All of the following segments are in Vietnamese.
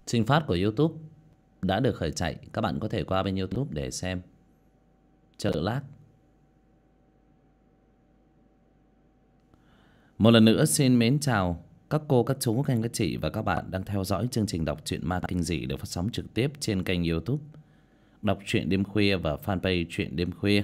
Trình phát của YouTube đã được khởi chạy. Các bạn có thể qua bên YouTube để xem. Chờ lát. Một lần nữa xin mến chào các cô, các chú, các anh, các chị và các bạn đang theo dõi chương trình đọc truyện ma kinh dị được phát sóng trực tiếp trên kênh YouTube Đọc truyện đêm khuya và fanpage truyện đêm khuya.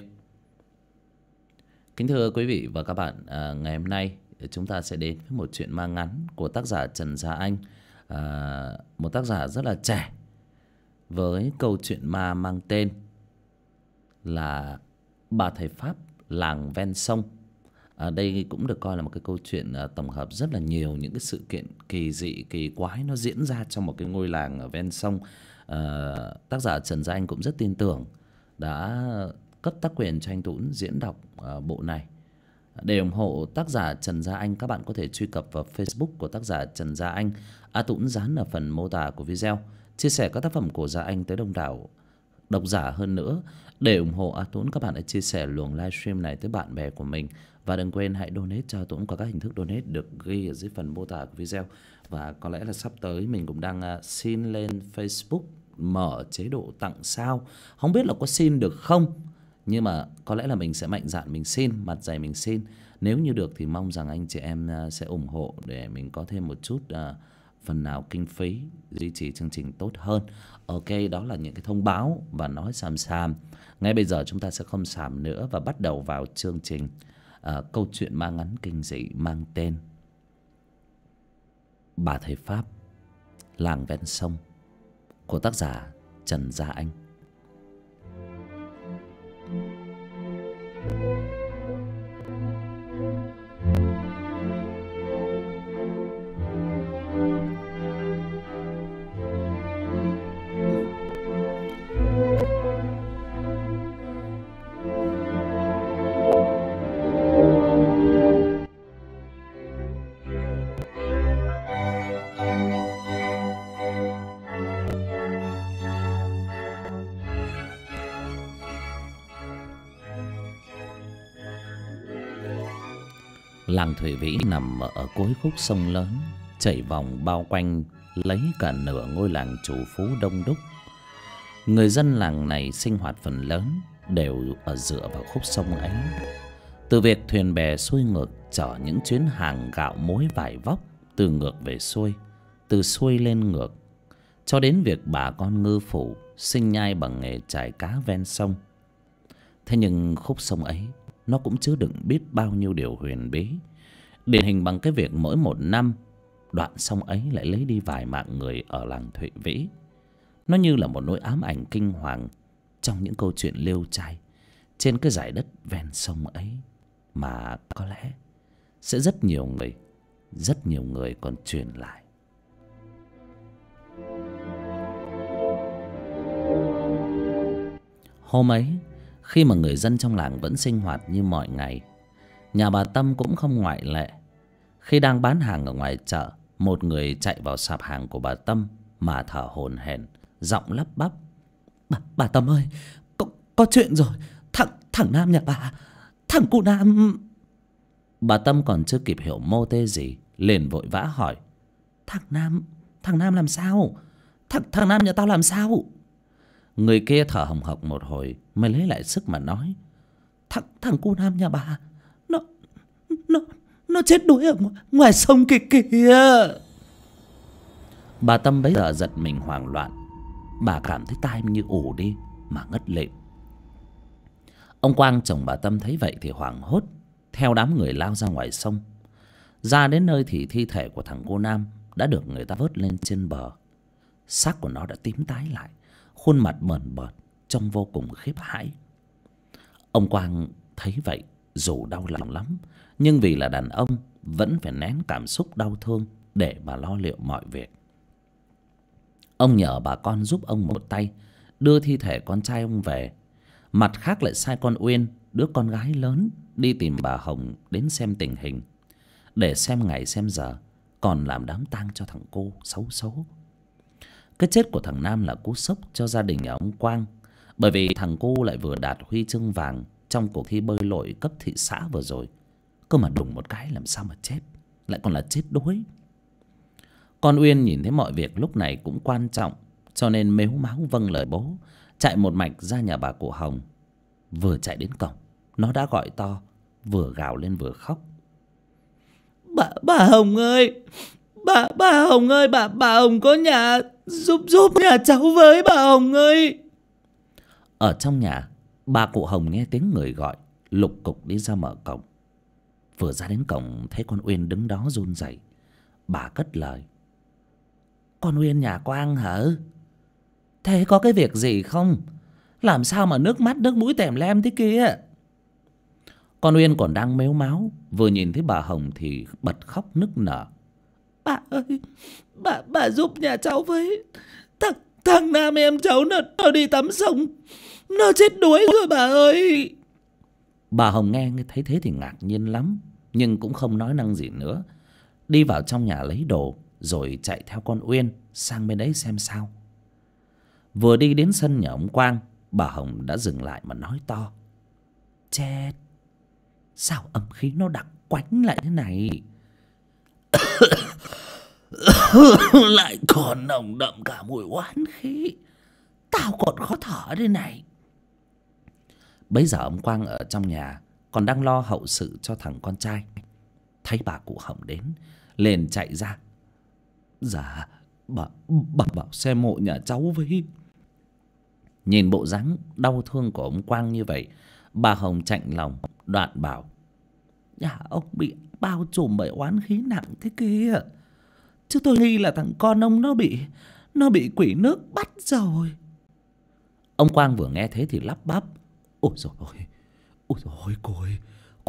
Kính thưa quý vị và các bạn, ngày hôm nay chúng ta sẽ đến với một truyện ma ngắn của tác giả Trần Gia Anh, một tác giả rất là trẻ, với câu chuyện ma mang tên là Bà Thầy Pháp Làng Ven Sông. Đây cũng được coi là một cái câu chuyện tổng hợp rất là nhiều những cái sự kiện kỳ dị, kỳ quái nó diễn ra trong một cái ngôi làng ở ven sông. Tác giả Trần Gia Anh cũng rất tin tưởng đã cấp tác quyền cho anh Tuấn diễn đọc bộ này. Để ủng hộ tác giả Trần Gia Anh, các bạn có thể truy cập vào Facebook của tác giả Trần Gia Anh. Tuấn dán ở phần mô tả của video, chia sẻ các tác phẩm của Gia Anh tới đông đảo độc giả hơn nữa. Để ủng hộ Tuấn, các bạn hãy chia sẻ luồng livestream này tới bạn bè của mình. Và đừng quên hãy donate cho Tuấn qua các hình thức donate được ghi ở dưới phần mô tả của video. Và có lẽ là sắp tới mình cũng đang xin lên Facebook mở chế độ tặng sao. Không biết là có xin được không, nhưng mà có lẽ là mình sẽ mạnh dạn mình xin, mặt dày mình xin. Nếu như được thì mong rằng anh chị em sẽ ủng hộ để mình có thêm một chút phần nào kinh phí duy trì chương trình tốt hơn. Ok, đó là những cái thông báo và nói xàm xàm. Ngay bây giờ chúng ta sẽ không xàm nữa và bắt đầu vào chương trình. Câu chuyện ma ngắn kinh dị mang tên Bà Thầy Pháp Làng Ven Sông của tác giả Trần Gia Anh. Làng Thủy Vĩ nằm ở cuối khúc sông lớn, chảy vòng bao quanh lấy cả nửa ngôi làng chủ phú đông đúc. Người dân làng này sinh hoạt phần lớn đều ở dựa vào khúc sông ấy. Từ việc thuyền bè xuôi ngược chở những chuyến hàng gạo muối vải vóc từ ngược về xuôi, từ xuôi lên ngược, cho đến việc bà con ngư phủ sinh nhai bằng nghề chài cá ven sông. Thế nhưng khúc sông ấy nó cũng chứa đựng biết bao nhiêu điều huyền bí, điển hình bằng cái việc mỗi một năm đoạn sông ấy lại lấy đi vài mạng người ở làng Thụy Vĩ. Nó như là một nỗi ám ảnh kinh hoàng trong những câu chuyện liêu trai trên cái dải đất ven sông ấy, mà có lẽ sẽ rất nhiều người còn truyền lại. Hôm ấy, khi mà người dân trong làng vẫn sinh hoạt như mọi ngày, nhà bà Tâm cũng không ngoại lệ. Khi đang bán hàng ở ngoài chợ, một người chạy vào sạp hàng của bà Tâm mà thở hổn hển, giọng lắp bắp: Bà Tâm ơi, có chuyện rồi. Thằng Nam nhà bà, thằng cu Nam. Bà Tâm còn chưa kịp hiểu mô tê gì, liền vội vã hỏi: Thằng Nam làm sao? Thằng Nam nhà tao làm sao? Người kia thở hồng hộc một hồi mới lấy lại sức mà nói: Thằng cu Nam nhà bà Nó chết đuối ở ngoài sông kìa. Bà Tâm bấy giờ giật mình hoảng loạn. Bà cảm thấy tai như ù đi mà ngất lịm. Ông Quang chồng bà Tâm thấy vậy thì hoảng hốt, theo đám người lao ra ngoài sông. Ra đến nơi thì thi thể của thằng cô Nam đã được người ta vớt lên trên bờ. Xác của nó đã tím tái lại, khuôn mặt bờn bợt, trông vô cùng khiếp hãi. Ông Quang thấy vậy dù đau lòng lắm, nhưng vì là đàn ông vẫn phải nén cảm xúc đau thương để mà lo liệu mọi việc. Ông nhờ bà con giúp ông một tay đưa thi thể con trai ông về. Mặt khác lại sai con Uyên, đứa con gái lớn, đi tìm bà Hồng đến xem tình hình, để xem ngày xem giờ, còn làm đám tang cho thằng cô xấu số. Cái chết của thằng Nam là cú sốc cho gia đình nhà ông Quang, bởi vì thằng cô lại vừa đạt huy chương vàng trong cuộc thi bơi lội cấp thị xã vừa rồi. Cơ mà đùng một cái làm sao mà chết, lại còn là chết đuối. Con Uyên nhìn thấy mọi việc lúc này cũng quan trọng, cho nên mếu máo vâng lời bố, chạy một mạch ra nhà bà cụ Hồng. Vừa chạy đến cổng, nó đã gọi to, vừa gào lên vừa khóc. Bà Hồng ơi, bà Hồng ơi, bà Hồng có nhà, giúp nhà cháu với, bà Hồng ơi. Ở trong nhà, bà cụ Hồng nghe tiếng người gọi, lục cục đi ra mở cổng. Vừa ra đến cổng thấy con Uyên đứng đó run rẩy, bà cất lời. Con Uyên nhà Quang hả? Thế có cái việc gì không? Làm sao mà nước mắt nước mũi tèm lem thế kia? Con Uyên còn đang mếu máo, vừa nhìn thấy bà Hồng thì bật khóc nức nở. Bà ơi, bà giúp nhà cháu với. Thằng Nam em cháu nó đi tắm sông, nó chết đuối rồi bà ơi. Bà Hồng nghe thấy thế thì ngạc nhiên lắm, nhưng cũng không nói năng gì nữa. Đi vào trong nhà lấy đồ, rồi chạy theo con Uyên sang bên đấy xem sao. Vừa đi đến sân nhà ông Quang, bà Hồng đã dừng lại mà nói to. Chết, sao âm khí nó đặc quánh lại thế này? Lại còn nồng đậm cả mùi oán khí, tao còn khó thở đây này. Bấy giờ ông Quang ở trong nhà còn đang lo hậu sự cho thằng con trai. Thấy bà cụ Hồng đến, liền chạy ra. Dạ, bà bảo xem mộ nhà cháu với. Nhìn bộ dáng đau thương của ông Quang như vậy, bà Hồng chạnh lòng, đoạn bảo. Nhà ông bị bao trùm bởi oán khí nặng thế kia, chứ tôi nghi là thằng con ông nó bị quỷ nước bắt rồi. Ông Quang vừa nghe thế thì lắp bắp. Ôi dồi ôi, cô ơi,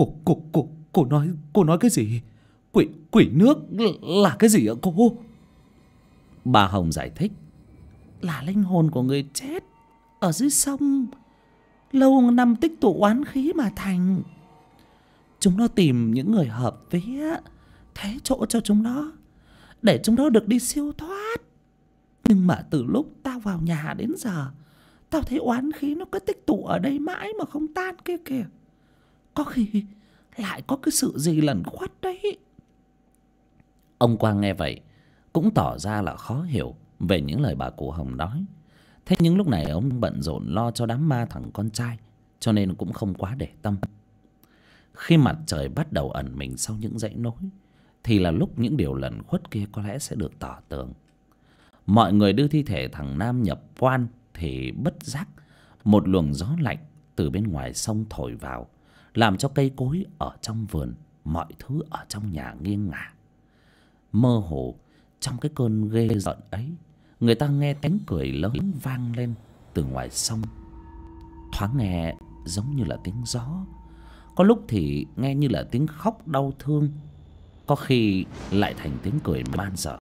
cô nói cái gì? Quỷ nước là cái gì ạ cô? Bà Hồng giải thích. Là linh hồn của người chết ở dưới sông, lâu năm tích tụ oán khí mà thành. Chúng nó tìm những người hợp vía, thế chỗ cho chúng nó, để chúng nó được đi siêu thoát. Nhưng mà từ lúc tao vào nhà đến giờ, tao thấy oán khí nó cứ tích tụ ở đây mãi mà không tan kia kìa. Có khi lại có cái sự gì lẩn khuất đấy. Ông Quang nghe vậy cũng tỏ ra là khó hiểu về những lời bà cụ Hồng nói. Thế nhưng lúc này ông bận rộn lo cho đám ma thằng con trai, cho nên cũng không quá để tâm. Khi mặt trời bắt đầu ẩn mình sau những dãy núi, thì là lúc những điều lẩn khuất kia có lẽ sẽ được tỏ tường. Mọi người đưa thi thể thằng Nam nhập quan thì bất giác một luồng gió lạnh từ bên ngoài sông thổi vào, làm cho cây cối ở trong vườn, mọi thứ ở trong nhà nghiêng ngả. Mơ hồ trong cái cơn ghê rợn ấy, người ta nghe tiếng cười lớn vang lên từ ngoài sông. Thoáng nghe giống như là tiếng gió, có lúc thì nghe như là tiếng khóc đau thương, có khi lại thành tiếng cười man dợ.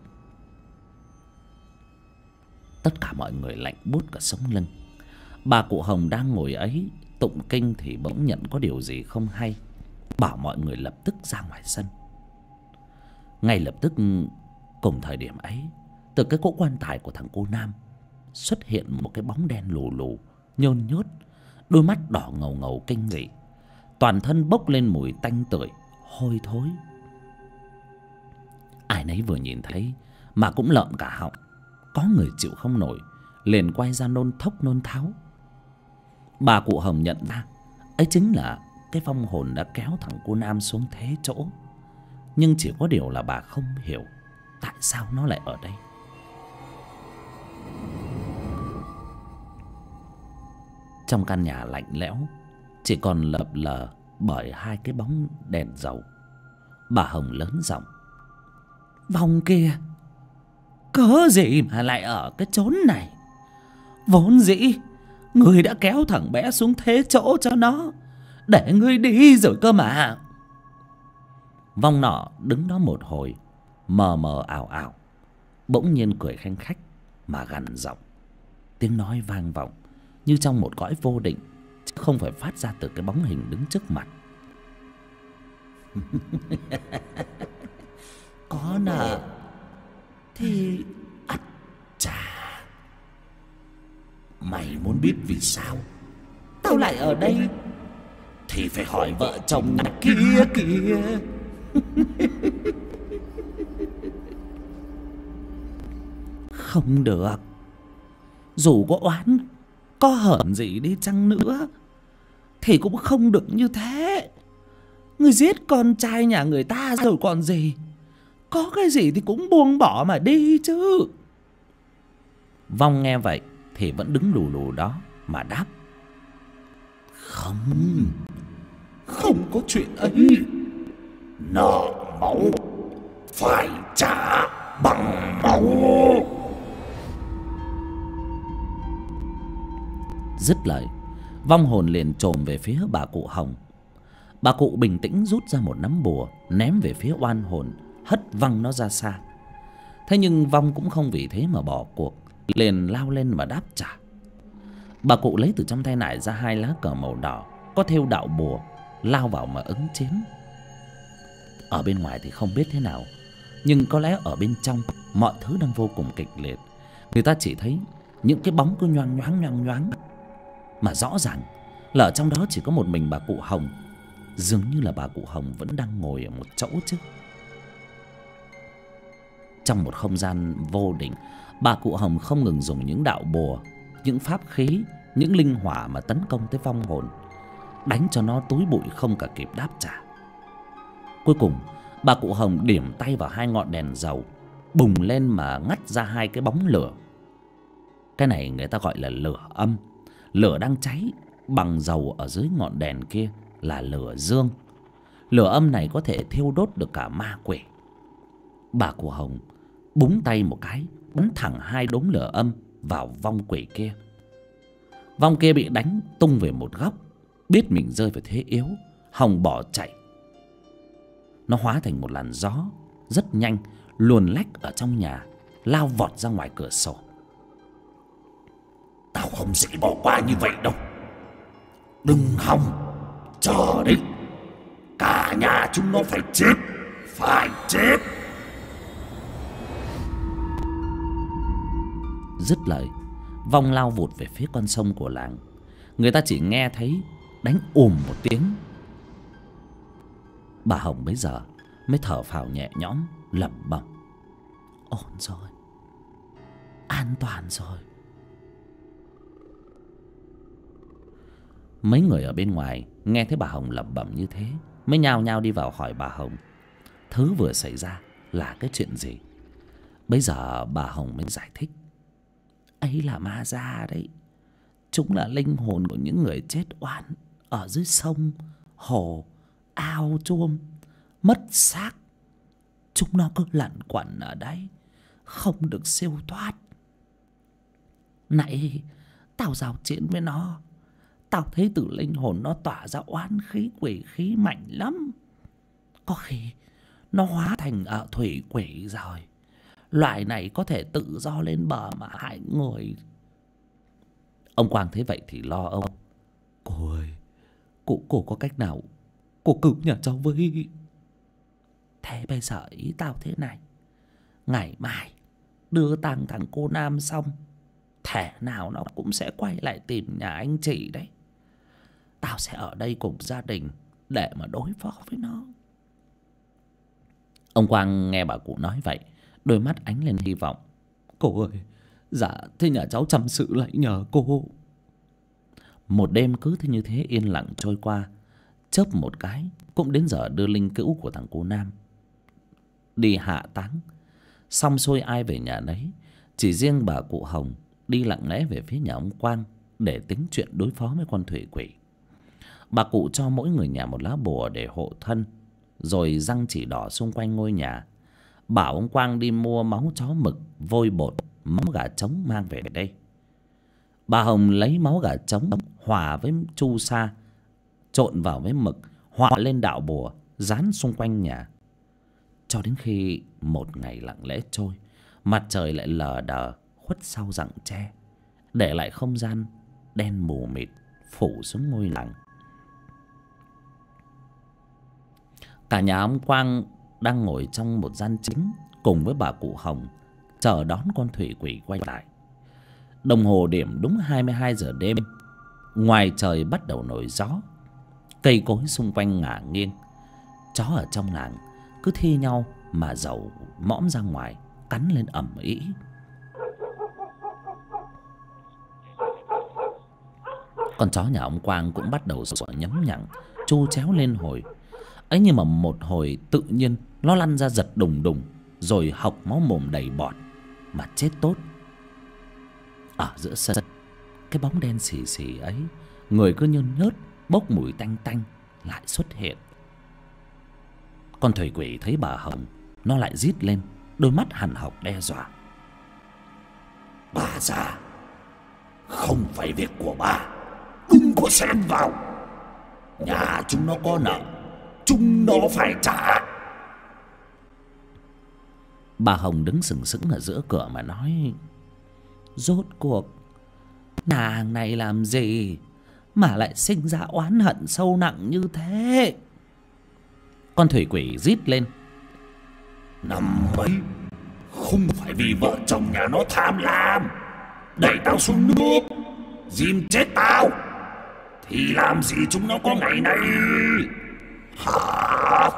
Tất cả mọi người lạnh buốt cả sống lưng. Bà cụ Hồng đang ngồi ấy tụng kinh thì bỗng nhận có điều gì không hay, bảo mọi người lập tức ra ngoài sân. Ngay lập tức cùng thời điểm ấy, từ cái cỗ quan tài của thằng cô Nam xuất hiện một cái bóng đen lù lù, nhơn nhớt, đôi mắt đỏ ngầu ngầu kinh dị, toàn thân bốc lên mùi tanh tưởi hôi thối. Ai nấy vừa nhìn thấy mà cũng lợm cả họng. Có người chịu không nổi, liền quay ra nôn thốc nôn tháo. Bà cụ Hồng nhận ra ấy chính là cái vong hồn đã kéo thằng cô Nam xuống thế chỗ. Nhưng chỉ có điều là bà không hiểu tại sao nó lại ở đây. Trong căn nhà lạnh lẽo, chỉ còn lập lờ bởi hai cái bóng đèn dầu. Bà Hồng lớn giọng. Vong kia, cớ gì mà lại ở cái chốn này? Vốn dĩ người đã kéo thằng bé xuống thế chỗ cho nó, để ngươi đi rồi cơ mà. Vong nọ đứng đó một hồi, mờ mờ ảo ảo, bỗng nhiên cười khanh khách mà gằn giọng. Tiếng nói vang vọng như trong một cõi vô định, chứ không phải phát ra từ cái bóng hình đứng trước mặt. Có nợ thì ắt trả. Mày muốn biết vì sao tao lại ở đây thì phải hỏi vợ chồng nhà kia kìa. Không được. Dù có oán, có hởn gì đi chăng nữa thì cũng không được như thế. Người giết con trai nhà người ta rồi còn gì. Có cái gì thì cũng buông bỏ mà đi chứ. Vong nghe vậy thì vẫn đứng lù lù đó mà đáp: Không, không có chuyện ấy. Nợ máu phải trả bằng máu. Dứt lời, vong hồn liền chồm về phía bà cụ Hồng. Bà cụ bình tĩnh rút ra một nắm bùa ném về phía oan hồn, hất văng nó ra xa. Thế nhưng vong cũng không vì thế mà bỏ cuộc, liền lao lên mà đáp trả. Bà cụ lấy từ trong tay nải ra 2 lá cờ màu đỏ có thêu đạo bùa, lao vào mà ứng chiến. Ở bên ngoài thì không biết thế nào, nhưng có lẽ ở bên trong mọi thứ đang vô cùng kịch liệt. Người ta chỉ thấy những cái bóng cứ nhoang nhoáng, mà rõ ràng là ở trong đó chỉ có một mình bà cụ Hồng. Dường như là bà cụ Hồng vẫn đang ngồi ở một chỗ chứ. Trong một không gian vô định, bà cụ Hồng không ngừng dùng những đạo bùa, những pháp khí, những linh hỏa mà tấn công tới vong hồn, đánh cho nó túi bụi không cả kịp đáp trả. Cuối cùng bà cụ Hồng điểm tay vào 2 ngọn đèn dầu, bùng lên mà ngắt ra 2 cái bóng lửa. Cái này người ta gọi là lửa âm. Lửa đang cháy bằng dầu ở dưới ngọn đèn kia là lửa dương. Lửa âm này có thể thiêu đốt được cả ma quỷ. Bà cụ Hồng búng tay một cái, bắn thẳng 2 đốm lửa âm vào vong quỷ kia. Vong kia bị đánh tung về một góc, biết mình rơi vào thế yếu, Hồng bỏ chạy. Nó hóa thành một làn gió rất nhanh, luồn lách ở trong nhà, lao vọt ra ngoài cửa sổ. Tao không sẽ bỏ qua như vậy đâu. Đừng hòng, chờ đấy. Cả nhà chúng nó phải chết, phải chết. Dứt lời, vong lao vụt về phía con sông của làng. Người ta chỉ nghe thấy đánh một tiếng. Bà Hồng bấy giờ mới thở phào nhẹ nhõm, lẩm bẩm: Ổn rồi, an toàn rồi. Mấy người ở bên ngoài nghe thấy bà Hồng lẩm bẩm như thế mới nhao nhao đi vào hỏi bà Hồng thứ vừa xảy ra là cái chuyện gì. Bây giờ bà Hồng mới giải thích: Ấy là ma da đấy. Chúng là linh hồn của những người chết oan ở dưới sông, hồ, ao, chuông, mất xác. Chúng nó cứ lẩn quẩn ở đấy, không được siêu thoát. Nãy tao giao chiến với nó, tao thấy từ linh hồn nó tỏa ra oán khí, quỷ khí mạnh lắm. Có khi nó hóa thành thủy quỷ rồi. Loại này có thể tự do lên bờ mà hại người. Ông Quang thấy vậy thì lo âu: Cô ơi, cô có cách nào cô cứu nhà cháu với? Thế bây giờ ý tao thế này: ngày mai đưa tang thằng cô Nam xong, thể nào nó cũng sẽ quay lại tìm nhà anh chị đấy. Tao sẽ ở đây cùng gia đình để mà đối phó với nó. Ông Quang nghe bà cụ nói vậy, đôi mắt ánh lên hy vọng: Cô ơi, dạ thế nhà cháu chăm sự lại nhờ cô. Một đêm cứ như thế yên lặng trôi qua. Chớp một cái cũng đến giờ đưa linh cữu của thằng cô Nam đi hạ táng. Xong xuôi ai về nhà nấy, chỉ riêng bà cụ Hồng đi lặng lẽ về phía nhà ông Quang để tính chuyện đối phó với con thủy quỷ. Bà cụ cho mỗi người nhà một lá bùa để hộ thân, rồi răng chỉ đỏ xung quanh ngôi nhà, bảo ông Quang đi mua máu chó mực, vôi bột, máu gà trống mang về đây. Bà Hồng lấy máu gà trống hòa với chu sa, trộn vào với mực, họa lên đạo bùa dán xung quanh nhà. Cho đến khi một ngày lặng lẽ trôi, mặt trời lại lờ đờ khuất sau rặng tre, để lại không gian đen mù mịt phủ xuống ngôi làng. Cả nhà ông Quang đang ngồi trong một gian chính cùng với bà cụ Hồng, chờ đón con thủy quỷ quay lại. Đồng hồ điểm đúng 22 giờ đêm. Ngoài trời bắt đầu nổi gió, cây cối xung quanh ngả nghiêng. Chó ở trong làng cứ thi nhau mà dầu mõm ra ngoài, cắn lên ầm ĩ. Con chó nhà ông Quang cũng bắt đầu sủa nhấm nhặng, chu chéo lên hồi ấy, nhưng mà một hồi tự nhiên nó lăn ra giật đùng đùng, rồi hộc máu mồm đầy bọt mà chết tốt. Ở giữa sân, cái bóng đen xì xì ấy, người cứ như nhớt, bốc mùi tanh tanh, lại xuất hiện. Con thủy quỷ thấy bà Hồng, nó lại rít lên, đôi mắt hằn học đe dọa. Bà già, không phải việc của bà, đừng có xen vào. Nhà chúng nó có nợ, chúng nó phải trả. Bà Hồng đứng sừng sững ở giữa cửa mà nói: rốt cuộc nhà hàng này làm gì mà lại sinh ra oán hận sâu nặng như thế? Con thủy quỷ rít lên: Năm ấy không phải vì vợ chồng nhà nó tham lam đẩy tao xuống nước dìm chết tao, thì làm gì chúng nó có ngày này hả?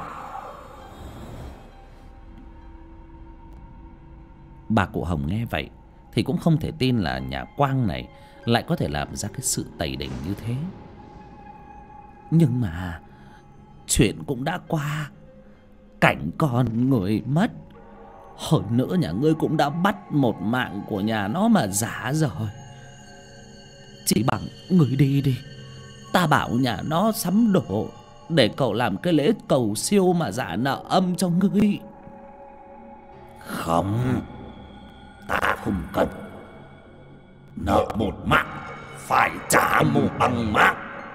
Bà cụ Hồng nghe vậy thì cũng không thể tin là nhà Quang này lại có thể làm ra cái sự tày đình như thế. Nhưng mà chuyện cũng đã qua, cảnh còn người mất. Hơn nữa nhà ngươi cũng đã bắt một mạng của nhà nó mà giả rồi. Chỉ bằng ngươi đi đi, ta bảo nhà nó sắm đồ để cậu làm cái lễ cầu siêu mà giả nợ âm cho ngươi. Không, ta không cần. Nợ một mạng phải trả một bằng mạng.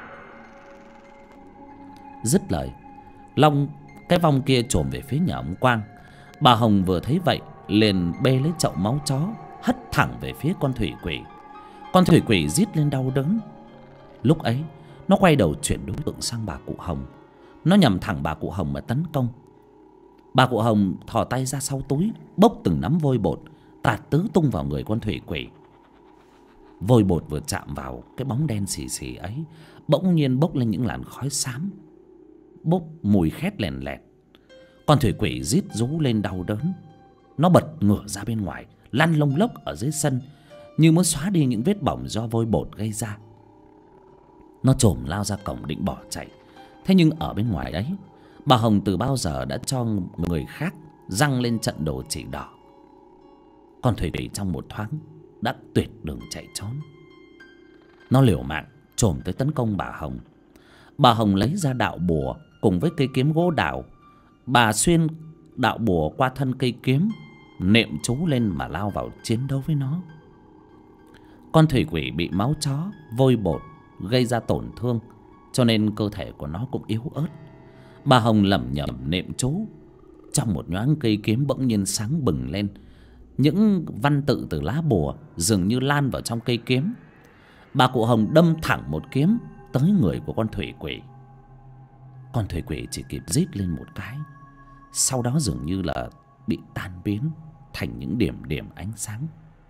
Dứt lời, cái vong kia chồm về phía nhà ông Quang. Bà Hồng vừa thấy vậy liền bê lấy chậu máu chó, hất thẳng về phía con thủy quỷ. Con thủy quỷ rít lên đau đớn. Lúc ấy nó quay đầu chuyển đối tượng sang bà cụ Hồng. Nó nhằm thẳng bà cụ Hồng mà tấn công. Bà cụ Hồng thò tay ra sau túi, bốc từng nắm vôi bột tạt tứ tung vào người con thủy quỷ. Vôi bột vừa chạm vào cái bóng đen xì xì ấy, bỗng nhiên bốc lên những làn khói xám, bốc mùi khét lèn lẹt. Con thủy quỷ rít rú lên đau đớn. Nó bật ngửa ra bên ngoài, lăn lông lốc ở dưới sân, như muốn xóa đi những vết bỏng do vôi bột gây ra. Nó chồm lao ra cổng định bỏ chạy. Thế nhưng ở bên ngoài ấy, bà Hồng từ bao giờ đã cho người khác giăng lên trận đồ chỉ đỏ. Con thủy quỷ trong một thoáng đã tuyệt đường chạy trốn. Nó liều mạng chồm tới tấn công bà Hồng. Bà Hồng lấy ra đạo bùa cùng với cây kiếm gỗ đào. Bà xuyên đạo bùa qua thân cây kiếm, niệm chú lên mà lao vào chiến đấu với nó. Con thủy quỷ bị máu chó, vôi bột gây ra tổn thương, cho nên cơ thể của nó cũng yếu ớt. Bà Hồng lẩm nhẩm niệm chú. Trong một nhoáng cây kiếm bỗng nhiên sáng bừng lên. Những văn tự từ lá bùa dường như lan vào trong cây kiếm. Bà cụ Hồng đâm thẳng một kiếm tới người của con thủy quỷ. Con thủy quỷ chỉ kịp rít lên một cái, sau đó dường như là bị tan biến thành những điểm điểm ánh sáng.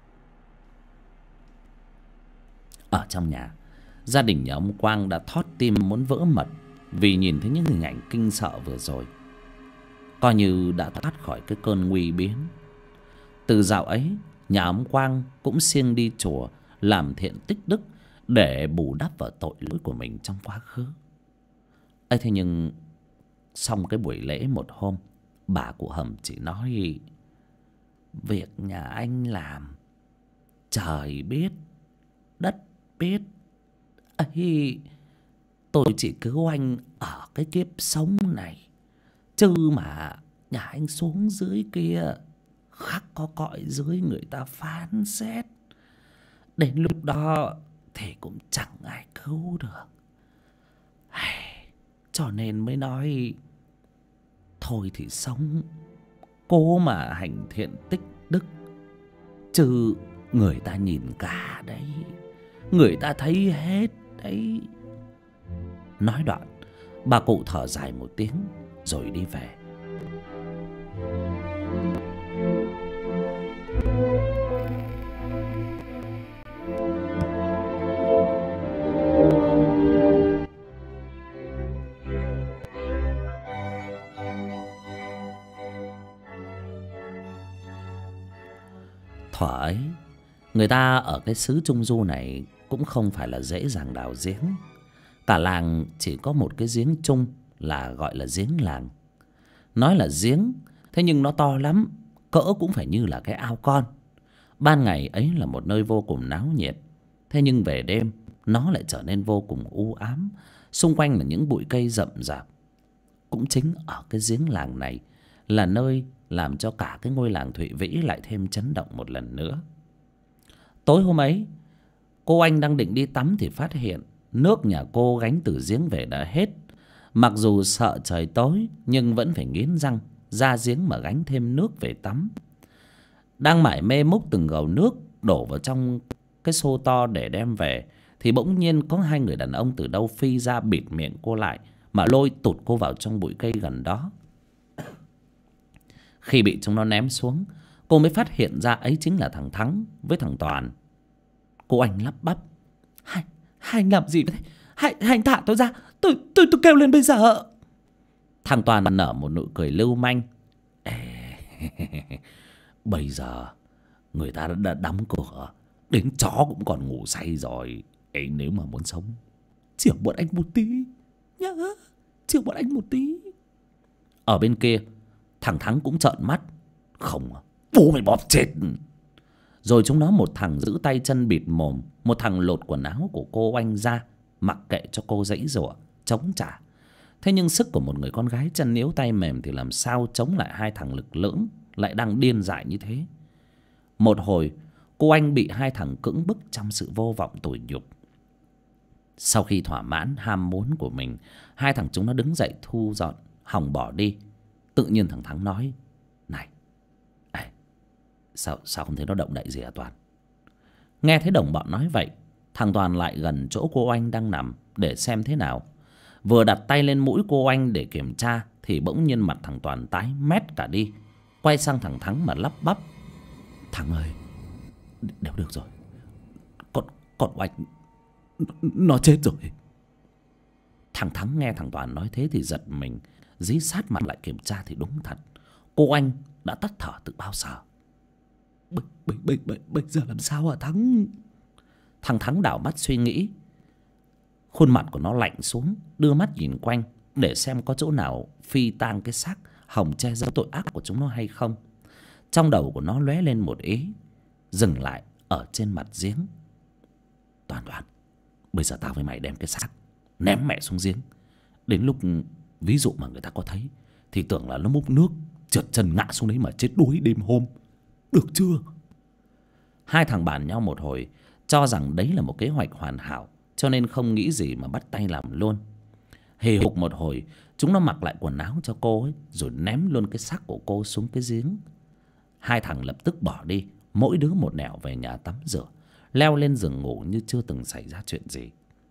Ở trong nhà, gia đình nhà ông Quang đã thót tim muốn vỡ mật vì nhìn thấy những hình ảnh kinh sợ vừa rồi. Coi như đã thoát khỏi cái cơn nguy biến. Từ dạo ấy, nhà ông Quang cũng siêng đi chùa làm thiện tích đức để bù đắp vào tội lỗi của mình trong quá khứ. ấy thế nhưng xong cái buổi lễ một hôm, bà cụ Hầm chỉ nói: việc nhà anh làm trời biết đất biết ấy, tôi chỉ cứu anh ở cái kiếp sống này, chứ mà nhà anh xuống dưới kia khắc có cõi dưới người ta phán xét, đến lúc đó thì cũng chẳng ai cứu được. Cho nên mới nói thôi thì sống, cố mà hành thiện tích đức, chứ người ta nhìn cả đấy, người ta thấy hết đấy. Nói đoạn, bà cụ thở dài một tiếng rồi đi về. Thuở ấy, người ta ở cái xứ Trung Du này cũng không phải là dễ dàng đào giếng. Cả làng chỉ có một cái giếng chung là gọi là giếng làng. Nói là giếng, thế nhưng nó to lắm, cỡ cũng phải như là cái ao con. Ban ngày ấy là một nơi vô cùng náo nhiệt, thế nhưng về đêm nó lại trở nên vô cùng u ám. Xung quanh là những bụi cây rậm rạp. Cũng chính ở cái giếng làng này là nơi làm cho cả cái ngôi làng Thụy Vĩ lại thêm chấn động một lần nữa. Tối hôm ấy, cô Anh đang định đi tắm thì phát hiện nước nhà cô gánh từ giếng về đã hết. Mặc dù sợ trời tối nhưng vẫn phải nghiến răng ra giếng mà gánh thêm nước về tắm. Đang mải mê múc từng gầu nước đổ vào trong cái xô to để đem về thì bỗng nhiên có hai người đàn ông từ đâu phi ra bịt miệng cô lại mà lôi tụt cô vào trong bụi cây gần đó. Khi bị chúng nó ném xuống, cô mới phát hiện ra ấy chính là thằng Thắng với thằng Toàn. Cô Anh lắp bắp: Hai anh làm gì vậy? Hai anh thả tôi ra, tôi kêu lên bây giờ. Thằng Toàn nở một nụ cười lưu manh: Bây giờ người ta đã đóng cửa, đến chó cũng còn ngủ say rồi. Nếu mà muốn sống, chiều bọn anh một tí nhá, chiều bọn anh một tí. Ở bên kia, thằng Thắng cũng trợn mắt: Không, bố mày bóp chết. Rồi chúng nó một thằng giữ tay chân bịt mồm, một thằng lột quần áo của cô Oanh ra, mặc kệ cho cô giãy giụa chống trả. Thế nhưng sức của một người con gái chân yếu tay mềm thì làm sao chống lại hai thằng lực lưỡng lại đang điên dại như thế. Một hồi, cô Anh bị hai thằng cưỡng bức trong sự vô vọng tủi nhục. Sau khi thỏa mãn ham muốn của mình, hai thằng chúng nó đứng dậy thu dọn hòng bỏ đi. Tự nhiên thằng Thắng nói: Này, sao không thấy nó động đậy gì hả Toàn? Nghe thấy đồng bọn nói vậy, thằng Toàn lại gần chỗ cô Anh đang nằm để xem thế nào. Vừa đặt tay lên mũi cô Anh để kiểm tra thì bỗng nhiên mặt thằng Toàn tái mét cả đi, quay sang thằng Thắng mà lắp bắp: Thằng ơi, đều được rồi, con Oanh nó chết rồi. Thằng Thắng nghe thằng Toàn nói thế thì giật mình, dí sát mặt lại kiểm tra thì đúng thật, cô Anh đã tắt thở từ bao giờ. Bây giờ làm sao hả Thắng? Thằng Thắng đảo mắt suy nghĩ. Khuôn mặt của nó lạnh xuống, đưa mắt nhìn quanh để xem có chỗ nào phi tang cái xác hòng che giấu tội ác của chúng nó hay không. Trong đầu của nó lóe lên một ý, dừng lại ở trên mặt giếng. Toàn, bây giờ tao với mày đem cái xác ném mẹ xuống giếng. Đến lúc ví dụ mà người ta có thấy thì tưởng là nó múc nước trượt chân ngã xuống đấy mà chết đuối đêm hôm. Được chưa? Hai thằng bàn nhau một hồi, cho rằng đấy là một kế hoạch hoàn hảo, cho nên không nghĩ gì mà bắt tay làm luôn. Hì hục một hồi, chúng nó mặc lại quần áo cho cô ấy, rồi ném luôn cái xác của cô xuống cái giếng. Hai thằng lập tức bỏ đi, mỗi đứa một nẻo về nhà tắm rửa, leo lên giường ngủ như chưa từng xảy ra chuyện gì.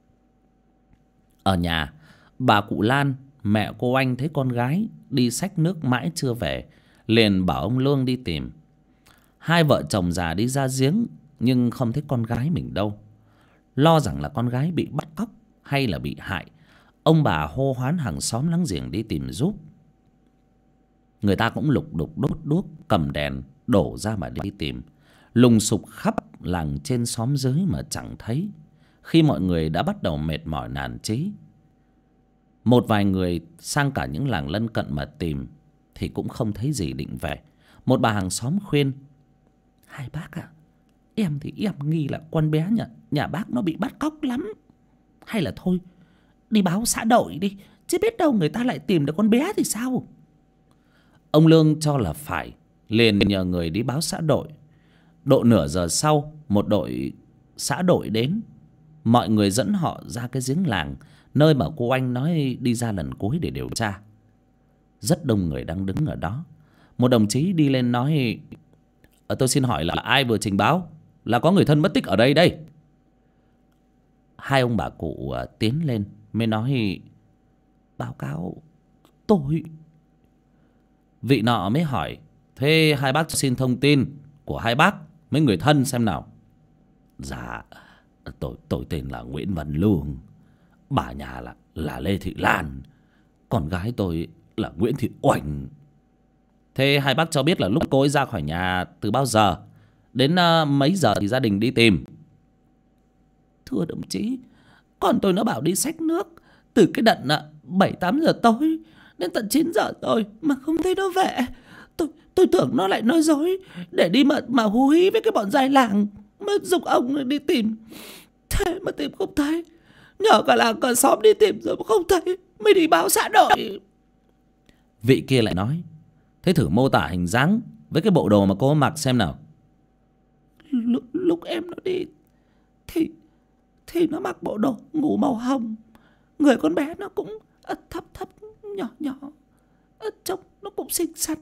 Ở nhà, bà cụ Lan, mẹ cô Anh thấy con gái đi xách nước mãi chưa về, liền bảo ông Lương đi tìm. Hai vợ chồng già đi ra giếng nhưng không thấy con gái mình đâu. Lo rằng là con gái bị bắt cóc hay là bị hại, ông bà hô hoán hàng xóm láng giềng đi tìm giúp. Người ta cũng lục đục đốt đuốc, cầm đèn đổ ra mà đi tìm, lùng sục khắp làng trên xóm dưới mà chẳng thấy. Khi mọi người đã bắt đầu mệt mỏi nản chí, một vài người sang cả những làng lân cận mà tìm thì cũng không thấy gì định về. Một bà hàng xóm khuyên: Hai bác ạ, em thì em nghi là con bé nhà bác nó bị bắt cóc lắm. Hay là thôi đi báo xã đội đi, chứ biết đâu người ta lại tìm được con bé thì sao. Ông Lương cho là phải, liền nhờ người đi báo xã đội. Độ nửa giờ sau, một đội xã đội đến. Mọi người dẫn họ ra cái giếng làng, nơi mà cô Anh nói đi ra lần cuối để điều tra. Rất đông người đang đứng ở đó. Một đồng chí đi lên nói: Tôi xin hỏi là ai vừa trình báo là có người thân mất tích ở đây đây? Hai ông bà cụ tiến lên mới nói: Báo cáo tôi. Vị nọ mới hỏi: Thế hai bác xin thông tin của hai bác mấy người thân xem nào. Dạ, tôi tên là Nguyễn Văn Lương, bà nhà là Lê Thị Lan, con gái tôi là Nguyễn Thị Oanh. Thế hai bác cho biết là lúc cô ấy ra khỏi nhà từ bao giờ, đến mấy giờ thì gia đình đi tìm? Thưa đồng chí, con tôi nó bảo đi xách nước từ cái đận 7-8 giờ tối đến tận 9 giờ rồi mà không thấy nó về. Tôi tưởng nó lại nói dối để đi mà hú hí với cái bọn giai làng, mới giục ông đi tìm. Thế mà tìm không thấy, nhờ cả làng cả xóm đi tìm rồi mà không thấy, mới đi báo xã đội. Vị kia lại nói: thế thử mô tả hình dáng với cái bộ đồ mà cô mặc xem nào. Lúc em nó đi thì nó mặc bộ đồ ngủ màu hồng, người con bé nó cũng thấp thấp nhỏ nhỏ, trông nó cũng xinh xắn.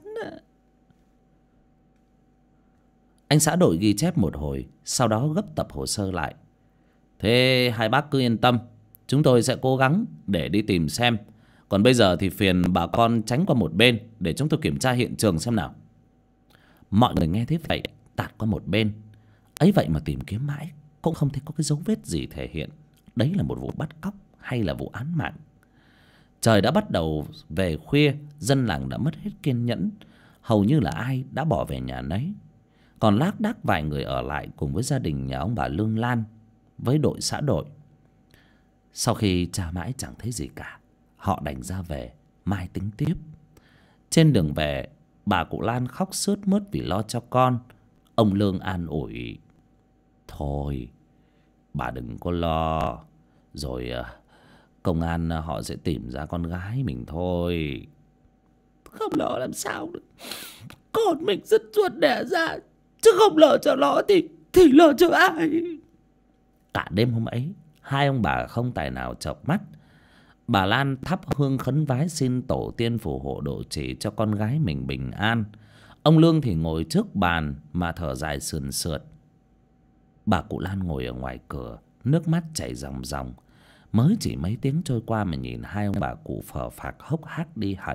Anh xã đội ghi chép một hồi, sau đó gấp tập hồ sơ lại. Thế hai bác cứ yên tâm, chúng tôi sẽ cố gắng để đi tìm xem. Còn bây giờ thì phiền bà con tránh qua một bên để chúng tôi kiểm tra hiện trường xem nào. Mọi người nghe thế vậy tạt qua một bên. Ấy vậy mà tìm kiếm mãi cũng không thấy có cái dấu vết gì thể hiện đấy là một vụ bắt cóc hay là vụ án mạng. Trời đã bắt đầu về khuya, dân làng đã mất hết kiên nhẫn, hầu như là ai đã bỏ về nhà nấy. Còn lác đác vài người ở lại cùng với gia đình nhà ông bà Lương Lan với đội xã đội. Sau khi tra mãi chẳng thấy gì cả, họ đành ra về, mai tính tiếp. Trên đường về, bà cụ Lan khóc sướt mướt vì lo cho con. Ông Lương an ủi: thôi bà đừng có lo, rồi công an họ sẽ tìm ra con gái mình thôi. Không lo làm sao được, con mình rất ruột đẻ ra, chứ không lo cho nó thì lo cho ai. Cả đêm hôm ấy, hai ông bà không tài nào chợp mắt. Bà Lan thắp hương khấn vái xin tổ tiên phù hộ độ trì cho con gái mình bình an. Ông Lương thì ngồi trước bàn mà thở dài sườn sượt. Bà cụ Lan ngồi ở ngoài cửa, nước mắt chảy ròng ròng. Mới chỉ mấy tiếng trôi qua mà nhìn hai ông bà cụ phờ phạc hốc hác đi hẳn.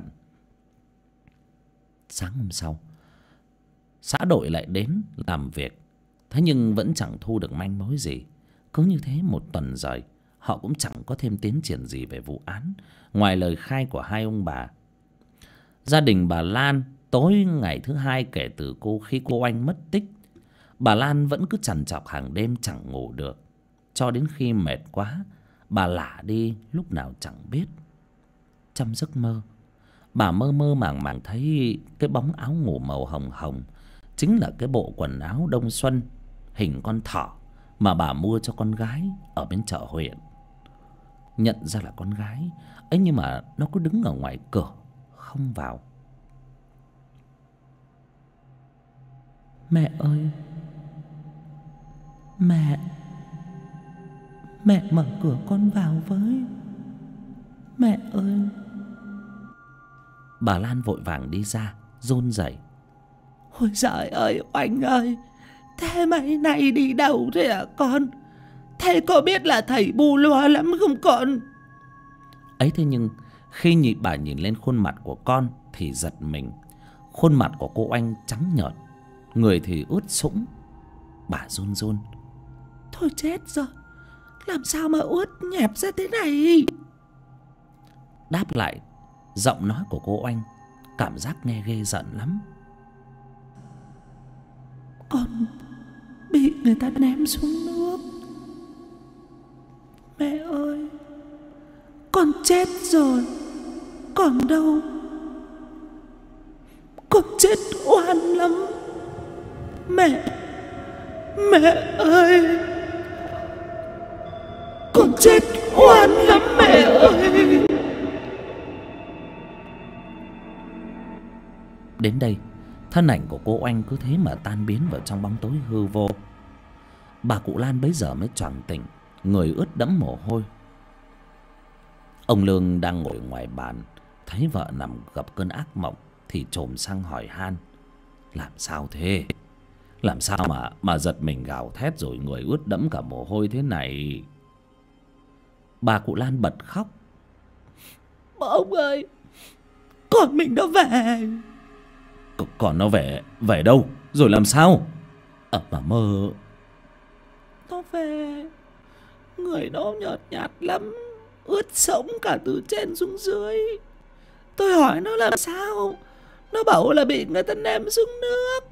Sáng hôm sau, xã đội lại đến làm việc, thế nhưng vẫn chẳng thu được manh mối gì. Cứ như thế một tuần rồi, họ cũng chẳng có thêm tiến triển gì về vụ án, ngoài lời khai của hai ông bà. Gia đình bà Lan tối ngày thứ hai kể từ khi cô Oanh mất tích, bà Lan vẫn cứ trằn trọc hàng đêm chẳng ngủ được. Cho đến khi mệt quá, bà lả đi lúc nào chẳng biết. Trong giấc mơ, bà mơ mơ màng màng thấy cái bóng áo ngủ màu hồng hồng chính là cái bộ quần áo đông xuân hình con thỏ mà bà mua cho con gái ở bên chợ huyện. Nhận ra là con gái ấy, nhưng mà nó cứ đứng ở ngoài cửa không vào. Mẹ ơi, mẹ mở cửa con vào với, mẹ ơi. Bà Lan vội vàng đi ra, run rẩy. Ôi giời ơi, Oanh ơi, thế mấy nay đi đâu thế hả con? Thế có biết là thầy bù loa lắm không con? Ấy thế nhưng khi bà nhìn lên khuôn mặt của con thì giật mình. Khuôn mặt của cô Oanh trắng nhợt, người thì ướt sũng. Bà run run. Thôi chết rồi, làm sao mà ướt nhẹp ra thế này? Đáp lại giọng nói của cô Oanh, cảm giác nghe ghê giận lắm. Con bị người ta ném xuống nước. Mẹ ơi, con chết rồi, còn đâu. Con chết oan lắm. Mẹ ơi, con chết oan lắm mẹ ơi. Đến đây, thân ảnh của cô Oanh cứ thế mà tan biến vào trong bóng tối hư vô. Bà cụ Lan bấy giờ mới choàng tỉnh, người ướt đẫm mồ hôi. Ông Lương đang ngồi ngoài bàn, thấy vợ nằm gặp cơn ác mộng thì chồm sang hỏi han. Làm sao thế? Làm sao mà giật mình gào thét rồi người ướt đẫm cả mồ hôi thế này? Bà cụ Lan bật khóc. Ông ơi, con mình nó về. Còn nó về đâu? Rồi làm sao? Mà mơ. Nó về, người nó nhợt nhạt lắm, ướt sũng cả từ trên xuống dưới. Tôi hỏi nó làm sao, nó bảo là bị người ta ném xuống nước.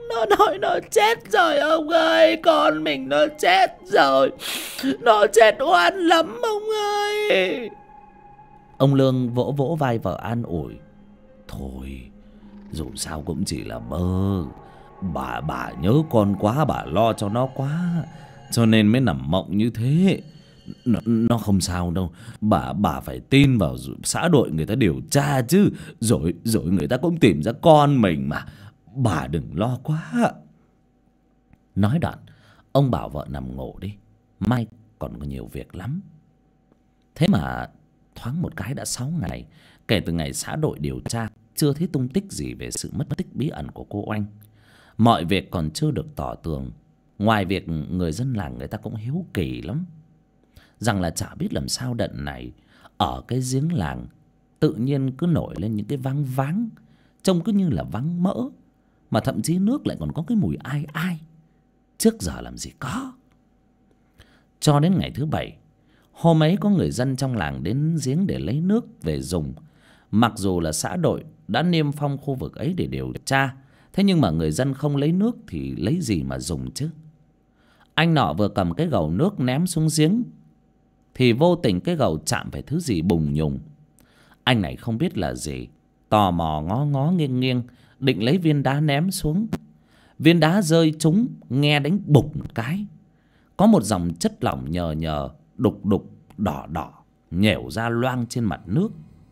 Nó nói nó chết rồi ông ơi. Con mình nó chết rồi. Nó chết oan lắm ông ơi. Ông Lương vỗ vỗ vai vợ an ủi. Thôi, dù sao cũng chỉ là mơ. Bà nhớ con quá, bà lo cho nó quá, cho nên mới nằm mộng như thế. Nó không sao đâu. Bà phải tin vào xã đội người ta điều tra chứ. Rồi người ta cũng tìm ra con mình mà. Bà đừng lo quá. Nói đoạn, ông bảo vợ nằm ngủ đi, mai còn có nhiều việc lắm. Thế mà thoáng một cái đã 6 ngày kể từ ngày xã đội điều tra, chưa thấy tung tích gì về sự mất tích bí ẩn của cô Oanh. Mọi việc còn chưa được tỏ tường. Ngoài việc người dân làng người ta cũng hiếu kỳ lắm, rằng là chả biết làm sao đợt này ở cái giếng làng tự nhiên cứ nổi lên những cái váng váng, trông cứ như là váng mỡ, mà thậm chí nước lại còn có cái mùi ai ai, trước giờ làm gì có. Cho đến ngày thứ 7, hôm ấy có người dân trong làng đến giếng để lấy nước về dùng. Mặc dù là xã đội đã niêm phong khu vực ấy để điều tra, thế nhưng mà người dân không lấy nước thì lấy gì mà dùng chứ. Anh nọ vừa cầm cái gầu nước ném xuống giếng thì vô tình cái gầu chạm phải thứ gì bùng nhùng. Anh này không biết là gì, tò mò ngó ngó nghiêng nghiêng định lấy viên đá ném xuống. Viên đá rơi trúng, nghe đánh bục một cái, có một dòng chất lỏng nhờ nhờ, đục đục, đỏ đỏ nhểu ra loang trên mặt nước.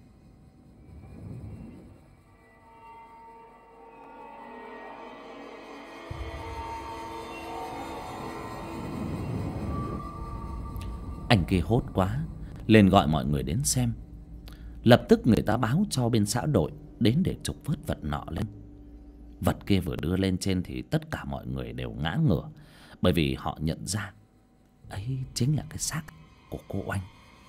Anh kia hốt quá, lên gọi mọi người đến xem. Lập tức người ta báo cho bên xã đội đến để trục vớt vật nọ lên. Vật kia vừa đưa lên trên thì tất cả mọi người đều ngã ngửa, bởi vì họ nhận ra ấy chính là cái xác của cô Oanh.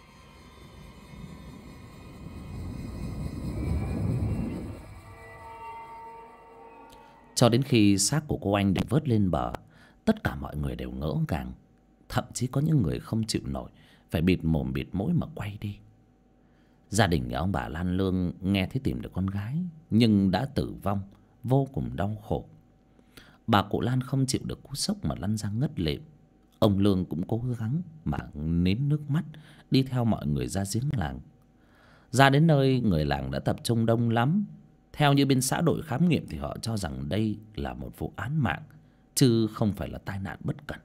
Cho đến khi xác của cô Oanh được vớt lên bờ, tất cả mọi người đều ngỡ ngàng. Thậm chí có những người không chịu nổi, phải bịt mồm bịt mũi mà quay đi. Gia đình nhà ông bà Lan Lương nghe thấy tìm được con gái nhưng đã tử vong, vô cùng đau khổ. Bà cụ Lan không chịu được cú sốc mà lăn ra ngất lịm. Ông Lương cũng cố gắng mà nín nước mắt đi theo mọi người ra giếng làng. Ra đến nơi, người làng đã tập trung đông lắm. Theo như bên xã đội khám nghiệm thì họ cho rằng đây là một vụ án mạng, chứ không phải là tai nạn bất cẩn.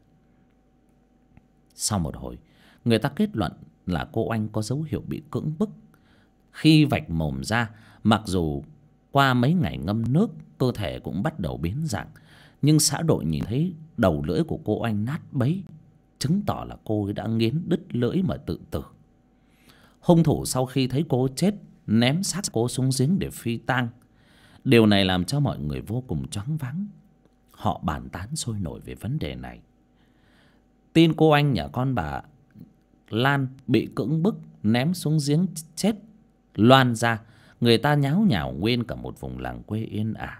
Sau một hồi, người ta kết luận là cô Oanh có dấu hiệu bị cưỡng bức. Khi vạch mồm ra, mặc dù qua mấy ngày ngâm nước, cơ thể cũng bắt đầu biến dạng, nhưng xã đội nhìn thấy đầu lưỡi của cô Oanh nát bấy, chứng tỏ là cô ấy đã nghiến đứt lưỡi mà tự tử. Hung thủ sau khi thấy cô chết, ném xác cô xuống giếng để phi tang. Điều này làm cho mọi người vô cùng choáng váng. Họ bàn tán sôi nổi về vấn đề này. Tin cô Anh nhà con bà Lan bị cưỡng bức ném xuống giếng chết loan ra, người ta nháo nhào nguyên cả một vùng làng quê yên ả.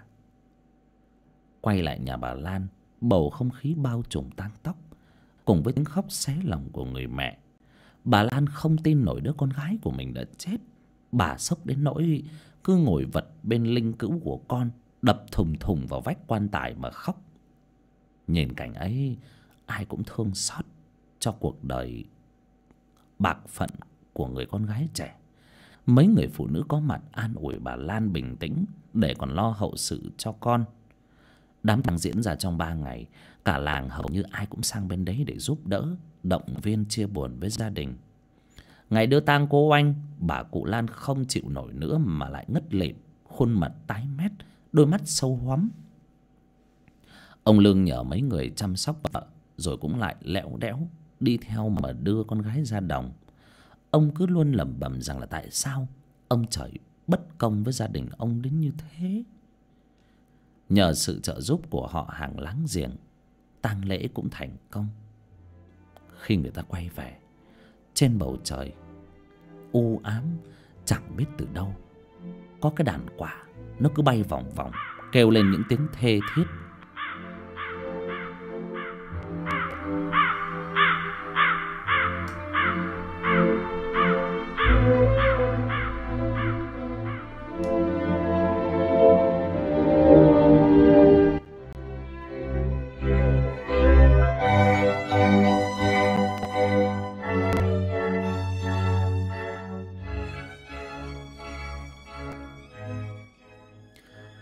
Quay lại nhà bà Lan, bầu không khí bao trùm tang tóc, cùng với tiếng khóc xé lòng của người mẹ. Bà Lan không tin nổi đứa con gái của mình đã chết. Bà sốc đến nỗi cứ ngồi vật bên linh cữu của con, đập thùng thùng vào vách quan tài mà khóc. Nhìn cảnh ấy, ai cũng thương xót cho cuộc đời bạc phận của người con gái trẻ. Mấy người phụ nữ có mặt an ủi bà Lan bình tĩnh để còn lo hậu sự cho con. Đám tang diễn ra trong 3 ngày, cả làng hầu như ai cũng sang bên đấy để giúp đỡ, động viên chia buồn với gia đình. Ngày đưa tang cô Oanh, bà cụ Lan không chịu nổi nữa mà lại ngất lịm, khuôn mặt tái mét, đôi mắt sâu hoắm. Ông Lương nhờ mấy người chăm sóc vợ, rồi cũng lại lẽo đẽo đi theo mà đưa con gái ra đồng. Ông cứ luôn lẩm bẩm rằng là tại sao ông trời bất công với gia đình ông đến như thế. Nhờ sự trợ giúp của họ hàng láng giềng, tang lễ cũng thành công. Khi người ta quay về, trên bầu trời u ám chẳng biết từ đâu có cái đàn quạ, nó cứ bay vòng vòng kêu lên những tiếng thê thiết.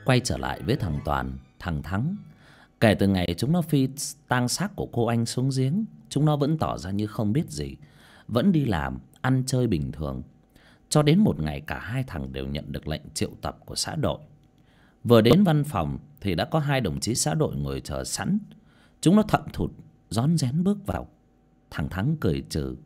Quay trở lại với thằng Toàn, thằng Thắng. Kể từ ngày chúng nó phi tang xác của cô anh xuống giếng, chúng nó vẫn tỏ ra như không biết gì, vẫn đi làm, ăn chơi bình thường. Cho đến một ngày cả hai thằng đều nhận được lệnh triệu tập của xã đội. Vừa đến văn phòng thì đã có hai đồng chí xã đội ngồi chờ sẵn. Chúng nó thậm thụt rón rén bước vào. Thằng Thắng cười trừ.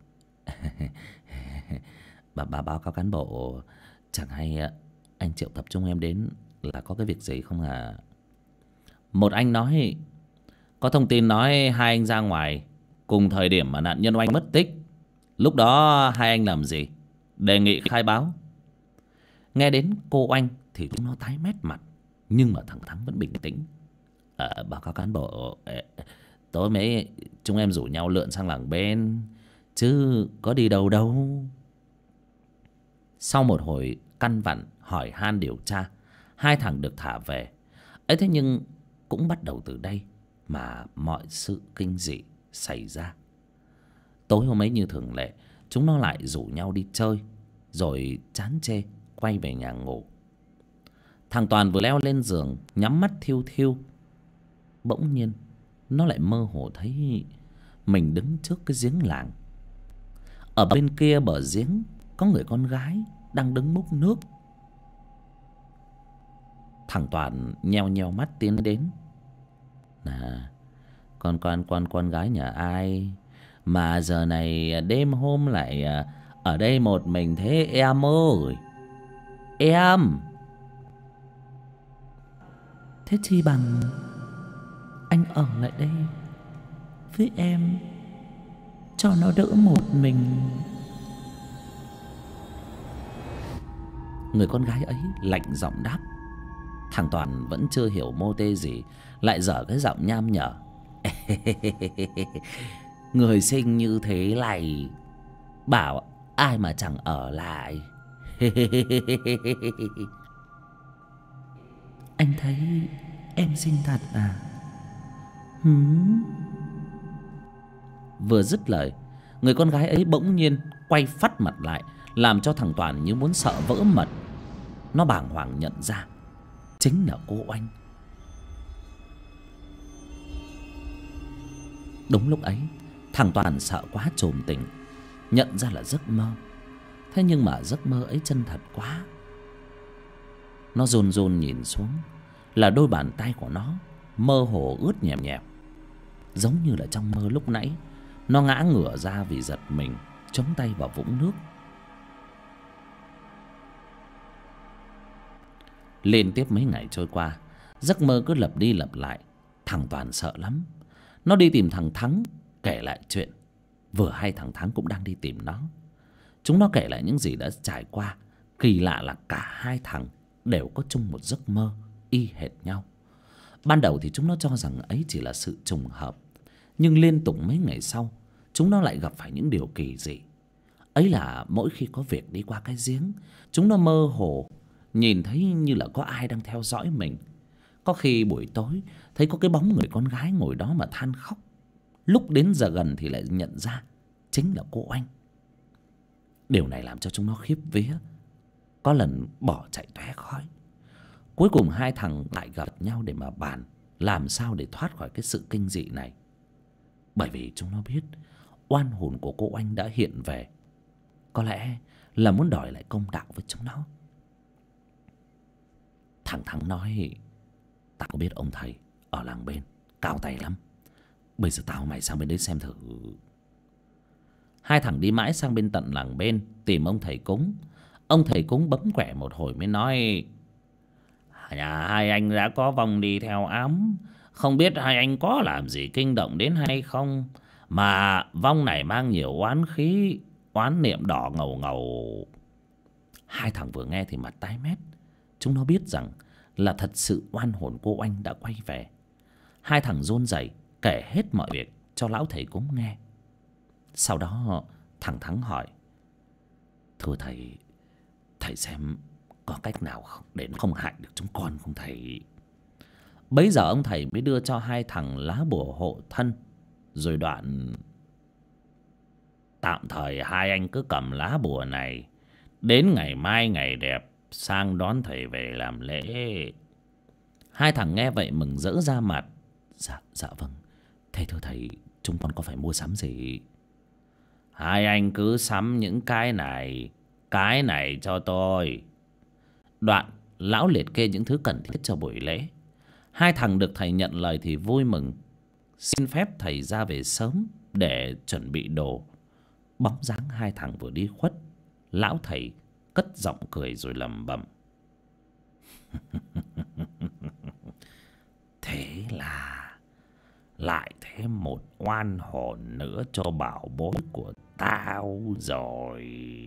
Bà báo cáo cán bộ, chẳng hay anh triệu tập chúng em đến là có cái việc gì không à? Một anh nói, có thông tin nói hai anh ra ngoài cùng thời điểm mà nạn nhân oanh mất tích. Lúc đó hai anh làm gì? Đề nghị khai báo. Nghe đến cô oanh thì chúng nó tái mét mặt, nhưng mà thằng Thắng vẫn bình tĩnh. Báo cáo cán bộ, tối mấy chúng em rủ nhau lượn sang làng bên, chứ có đi đâu đâu. Sau một hồi căn vặn hỏi han điều tra, hai thằng được thả về. Ấy thế nhưng cũng bắt đầu từ đây mà mọi sự kinh dị xảy ra. Tối hôm ấy như thường lệ, chúng nó lại rủ nhau đi chơi, rồi chán chê quay về nhà ngủ. Thằng Toàn vừa leo lên giường nhắm mắt thiu thiu, bỗng nhiên nó lại mơ hồ thấy mình đứng trước cái giếng làng. Ở bên kia bờ giếng có người con gái đang đứng múc nước. Thằng Toàn nheo nheo mắt tiến đến. Con gái nhà ai mà giờ này đêm hôm lại ở đây một mình thế em ơi? Em thế chi bằng anh ở lại đây với em cho nó đỡ một mình. Người con gái ấy lạnh giọng đáp. Thằng Toàn vẫn chưa hiểu mô tê gì, lại dở cái giọng nham nhở. Người xinh như thế này bảo ai mà chẳng ở lại. Anh thấy em xinh thật à? Vừa dứt lời, người con gái ấy bỗng nhiên quay phắt mặt lại, làm cho thằng Toàn như muốn sợ vỡ mật. Nó bàng hoàng nhận ra chính là cô oanh. Đúng lúc ấy, thằng Toàn sợ quá trồm tỉnh, nhận ra là giấc mơ. Thế nhưng mà giấc mơ ấy chân thật quá. Nó run run nhìn xuống, là đôi bàn tay của nó mơ hồ ướt nhèm nhèm, giống như là trong mơ lúc nãy nó ngã ngửa ra vì giật mình, chống tay vào vũng nước. Liên tiếp mấy ngày trôi qua, giấc mơ cứ lặp đi lặp lại. Thằng Toàn sợ lắm. Nó đi tìm thằng Thắng kể lại chuyện. Vừa hay thằng Thắng cũng đang đi tìm nó. Chúng nó kể lại những gì đã trải qua. Kỳ lạ là cả hai thằng đều có chung một giấc mơ y hệt nhau. Ban đầu thì chúng nó cho rằng ấy chỉ là sự trùng hợp, nhưng liên tục mấy ngày sau, chúng nó lại gặp phải những điều kỳ dị. Ấy là mỗi khi có việc đi qua cái giếng, chúng nó mơ hồ nhìn thấy như là có ai đang theo dõi mình. Có khi buổi tối thấy có cái bóng người con gái ngồi đó mà than khóc. Lúc đến giờ gần thì lại nhận ra chính là cô oanh. Điều này làm cho chúng nó khiếp vía, có lần bỏ chạy tóe khói. Cuối cùng hai thằng lại gặp nhau để mà bàn làm sao để thoát khỏi cái sự kinh dị này. Bởi vì chúng nó biết oan hồn của cô oanh đã hiện về, có lẽ là muốn đòi lại công đạo với chúng nó. Thằng Thắng nói, tao có biết ông thầy ở làng bên cao tay lắm, bây giờ tao mày sang bên đấy xem thử. Hai thằng đi mãi sang bên tận làng bên tìm ông thầy cúng. Ông thầy cúng bấm quẻ một hồi mới nói, nhà hai anh đã có vong đi theo ám, không biết hai anh có làm gì kinh động đến hay không, mà vong này mang nhiều oán khí, oán niệm đỏ ngầu ngầu. Hai thằng vừa nghe thì mặt tái mét. Chúng nó biết rằng là thật sự oan hồn cô oanh đã quay về. Hai thằng run rẩy kể hết mọi việc cho lão thầy cúng nghe. Sau đó thằng Thắng hỏi, thưa thầy, thầy xem có cách nào để nó không hại được chúng con không thầy? Bấy giờ ông thầy mới đưa cho hai thằng lá bùa hộ thân, rồi đoạn, tạm thời hai anh cứ cầm lá bùa này, đến ngày mai ngày đẹp sang đón thầy về làm lễ. Hai thằng nghe vậy mừng rỡ ra mặt. Dạ vâng. Thế thưa thầy, chúng con có phải mua sắm gì? Hai anh cứ sắm những cái này cho tôi. Đoạn lão liệt kê những thứ cần thiết cho buổi lễ. Hai thằng được thầy nhận lời thì vui mừng, xin phép thầy ra về sớm để chuẩn bị đồ. Bóng dáng hai thằng vừa đi khuất, lão thầy cất giọng cười rồi lẩm bẩm: thế là lại thêm một oan hồn nữa cho bảo bối của tao rồi.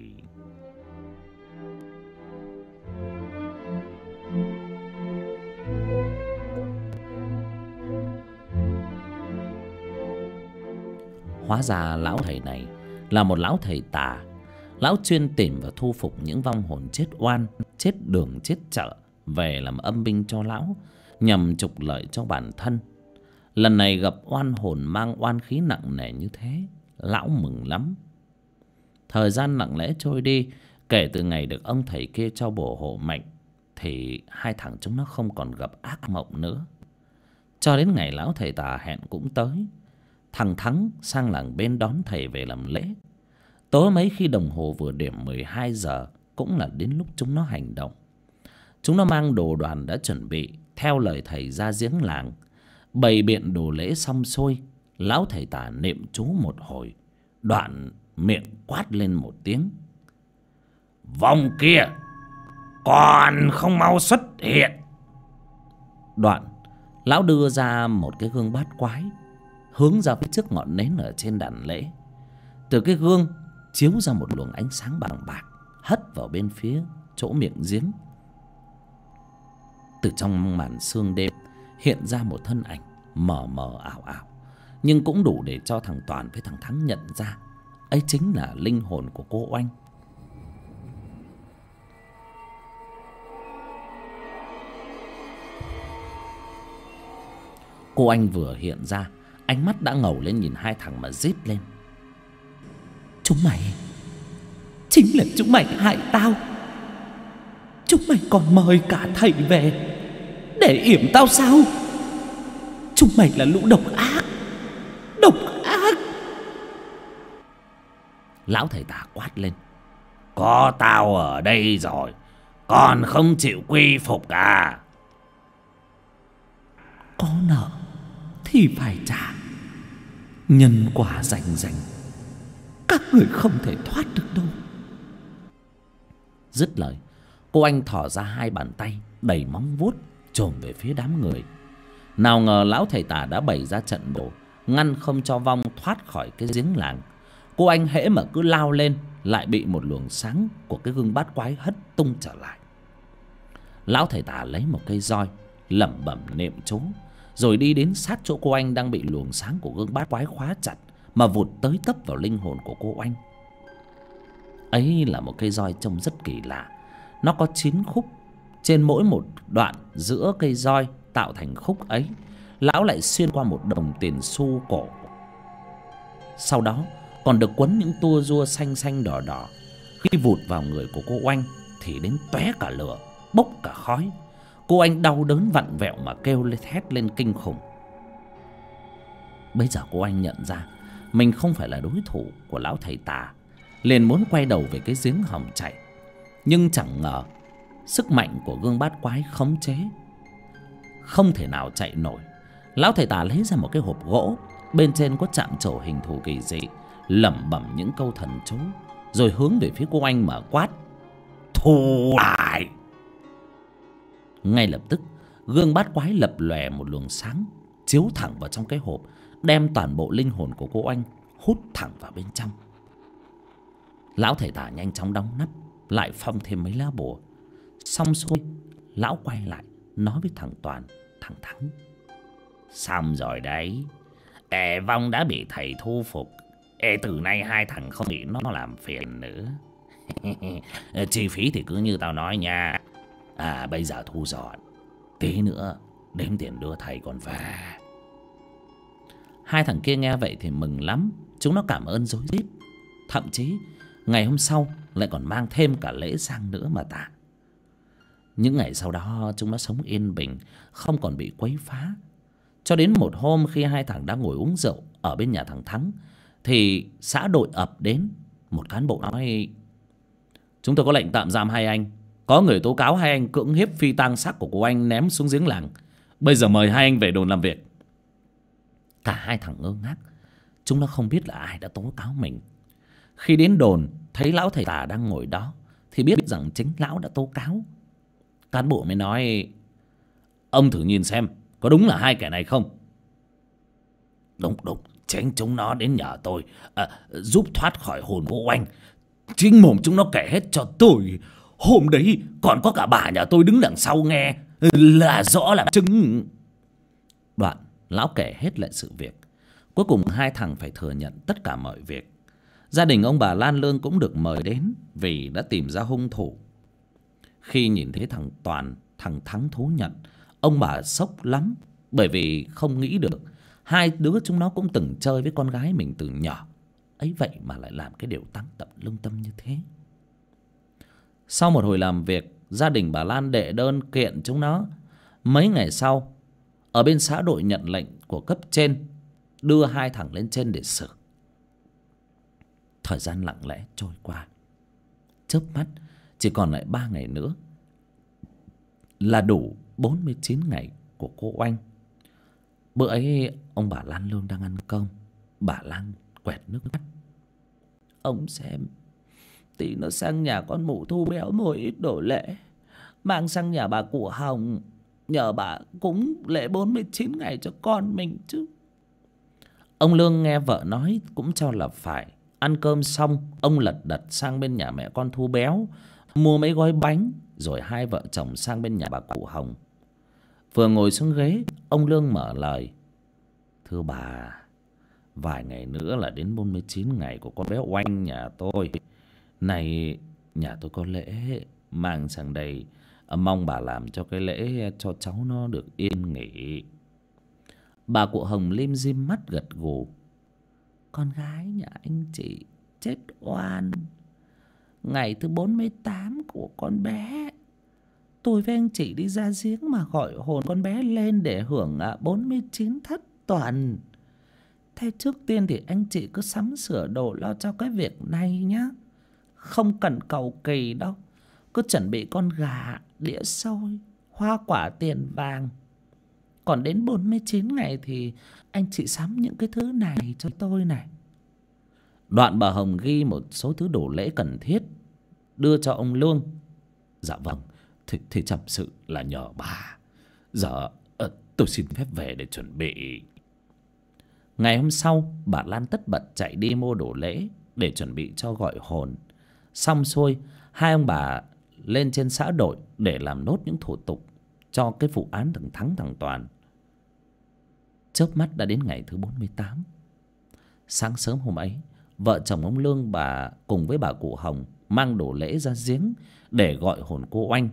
Hóa ra lão thầy này là một lão thầy tà. Lão chuyên tìm và thu phục những vong hồn chết oan, chết đường chết chợ về làm âm binh cho lão, nhằm trục lợi cho bản thân. Lần này gặp oan hồn mang oan khí nặng nề như thế, lão mừng lắm. Thời gian lặng lẽ trôi đi. Kể từ ngày được ông thầy kia cho bổ hộ mệnh thì hai thằng chúng nó không còn gặp ác mộng nữa. Cho đến ngày lão thầy tà hẹn cũng tới. Thằng Thắng sang làng bên đón thầy về làm lễ. Tối mấy khi đồng hồ vừa điểm 12 giờ cũng là đến lúc chúng nó hành động. Chúng nó mang đồ đoàn đã chuẩn bị, theo lời thầy ra giếng làng. Bày biện đồ lễ xong xuôi, lão thầy tà niệm chú một hồi, đoạn miệng quát lên một tiếng: vong kia, còn không mau xuất hiện! Đoạn lão đưa ra một cái gương bát quái, hướng ra phía trước ngọn nến ở trên đàn lễ. Từ cái gương chiếu ra một luồng ánh sáng bằng bạc, hất vào bên phía chỗ miệng giếng. Từ trong màn sương đêm hiện ra một thân ảnh mờ mờ ảo ảo, nhưng cũng đủ để cho thằng Toàn với thằng Thắng nhận ra ấy chính là linh hồn của cô Oanh. Cô Anh vừa hiện ra, ánh mắt đã ngầu lên nhìn hai thằng mà rít lên: chúng mày, chính là chúng mày hại tao. Chúng mày còn mời cả thầy về để yểm tao sao? Chúng mày là lũ độc ác, độc ác! Lão thầy tà quát lên: có tao ở đây rồi, còn không chịu quy phục à? Có nợ thì phải trả, nhân quả rành rành, các người không thể thoát được đâu. Dứt lời, cô Anh thỏ ra hai bàn tay đầy móng vuốt chồm về phía đám người. Nào ngờ lão thầy tà đã bày ra trận đồ, ngăn không cho vong thoát khỏi cái giếng làng. Cô Anh hễ mà cứ lao lên lại bị một luồng sáng của cái gương bát quái hất tung trở lại. Lão thầy tà lấy một cây roi lẩm bẩm niệm chú, rồi đi đến sát chỗ cô Anh đang bị luồng sáng của gương bát quái khóa chặt, mà vụt tới tấp vào linh hồn của cô Anh. Ấy là một cây roi trông rất kỳ lạ. Nó có 9 khúc, trên mỗi một đoạn giữa cây roi tạo thành khúc ấy, lão lại xuyên qua một đồng tiền xu cổ. Sau đó còn được quấn những tua rua xanh xanh đỏ đỏ. Khi vụt vào người của cô Oanh thì đến tóe cả lửa, bốc cả khói. Cô Anh đau đớn vặn vẹo mà kêu lên, thét lên kinh khủng. Bây giờ cô Anh nhận ra mình không phải là đối thủ của lão thầy tà, liền muốn quay đầu về cái giếng hầm chạy. Nhưng chẳng ngờ sức mạnh của gương bát quái khống chế, không thể nào chạy nổi. Lão thầy tà lấy ra một cái hộp gỗ, bên trên có chạm trổ hình thù kỳ dị, lẩm bẩm những câu thần chú, rồi hướng về phía cô Anh mà quát: thu lại! Ngay lập tức gương bát quái lập lòe một luồng sáng, chiếu thẳng vào trong cái hộp, đem toàn bộ linh hồn của cô Anh hút thẳng vào bên trong. Lão thầy tà nhanh chóng đóng nắp, lại phong thêm mấy lá bùa. Xong xuôi, lão quay lại nói với thằng Toàn, thằng Thắng: xong rồi đấy, vong đã bị thầy thu phục. Từ nay hai thằng không bị nó làm phiền nữa. Chi phí thì cứ như tao nói nha. Bây giờ thu dọn, tí nữa đếm tiền đưa thầy còn về. Hai thằng kia nghe vậy thì mừng lắm. Chúng nó cảm ơn rối rít. Thậm chí ngày hôm sau lại còn mang thêm cả lễ sang nữa mà tạ. Những ngày sau đó chúng nó sống yên bình, không còn bị quấy phá. Cho đến một hôm khi hai thằng đang ngồi uống rượu ở bên nhà thằng Thắng, thì xã đội ập đến. Một cán bộ nói: chúng tôi có lệnh tạm giam hai anh. Có người tố cáo hai anh cưỡng hiếp phi tang xác của cô anh ném xuống giếng làng. Bây giờ mời hai anh về đồn làm việc. Cả hai thằng ngơ ngác. Chúng nó không biết là ai đã tố cáo mình. Khi đến đồn thấy lão thầy tà đang ngồi đó thì biết rằng chính lão đã tố cáo. Cán bộ mới nói: ông thử nhìn xem có đúng là hai kẻ này không? Đúng, chính chúng nó đến nhờ tôi giúp thoát khỏi hồn cô anh. Chính mồm chúng nó kể hết cho tôi. Hôm đấy còn có cả bà nhà tôi đứng đằng sau nghe, là rõ là chứng. Đoạn lão kể hết lại sự việc. Cuối cùng hai thằng phải thừa nhận tất cả mọi việc. Gia đình ông bà Lan Lương cũng được mời đến vì đã tìm ra hung thủ. Khi nhìn thấy thằng Toàn, thằng Thắng thú nhận, ông bà sốc lắm. Bởi vì không nghĩ được hai đứa chúng nó cũng từng chơi với con gái mình từ nhỏ, ấy vậy mà lại làm cái điều táng tận lương tâm như thế. Sau một hồi làm việc, gia đình bà Lan đệ đơn kiện chúng nó. Mấy ngày sau, ở bên xã đội nhận lệnh của cấp trên đưa hai thằng lên trên để xử. Thời gian lặng lẽ trôi qua. Chớp mắt chỉ còn lại 3 ngày nữa là đủ 49 ngày của cô Oanh. Bữa ấy ông bà Lan Lương đang ăn cơm. Bà Lan quẹt nước mắt: ông xem, tí nó sang nhà con mụ Thu béo một ít đồ lễ, mang sang nhà bà cụ Hồng, nhờ bà cúng lễ 49 ngày cho con mình chứ. Ông Lương nghe vợ nói cũng cho là phải. Ăn cơm xong, ông lật đật sang bên nhà mẹ con Thu béo mua mấy gói bánh, rồi hai vợ chồng sang bên nhà bà cụ Hồng. Vừa ngồi xuống ghế, ông Lương mở lời: thưa bà, vài ngày nữa là đến 49 ngày của con bé Oanh nhà tôi. Này, nhà tôi có lễ mang sang đây, mong bà làm cho cái lễ cho cháu nó được yên nghỉ. Bà cụ Hồng lim dim mắt gật gù: con gái nhà anh chị chết oan. Ngày thứ 48 của con bé, tôi với anh chị đi ra giếng mà gọi hồn con bé lên để hưởng 49 thất tuần. Thế trước tiên thì anh chị cứ sắm sửa đồ lo cho cái việc này nhá. Không cần cầu kỳ đâu. Cứ chuẩn bị con gà, đĩa xôi, hoa quả, tiền vàng. Còn đến 49 ngày thì anh chị sắm những cái thứ này cho tôi này. Đoạn bà Hồng ghi một số thứ đồ lễ cần thiết đưa cho ông Lương. Dạ vâng, thì chậm sự là nhờ bà. Giờ tôi xin phép về để chuẩn bị. Ngày hôm sau, bà Lan tất bật chạy đi mua đồ lễ để chuẩn bị cho gọi hồn. Xong xuôi, hai ông bà lên trên xã đội để làm nốt những thủ tục cho cái vụ án thằng Thắng thằng Toàn. Chớp mắt đã đến ngày thứ 48. Sáng sớm hôm ấy, vợ chồng ông Lương bà cùng với bà cụ Hồng mang đồ lễ ra giếng để gọi hồn cô Oanh.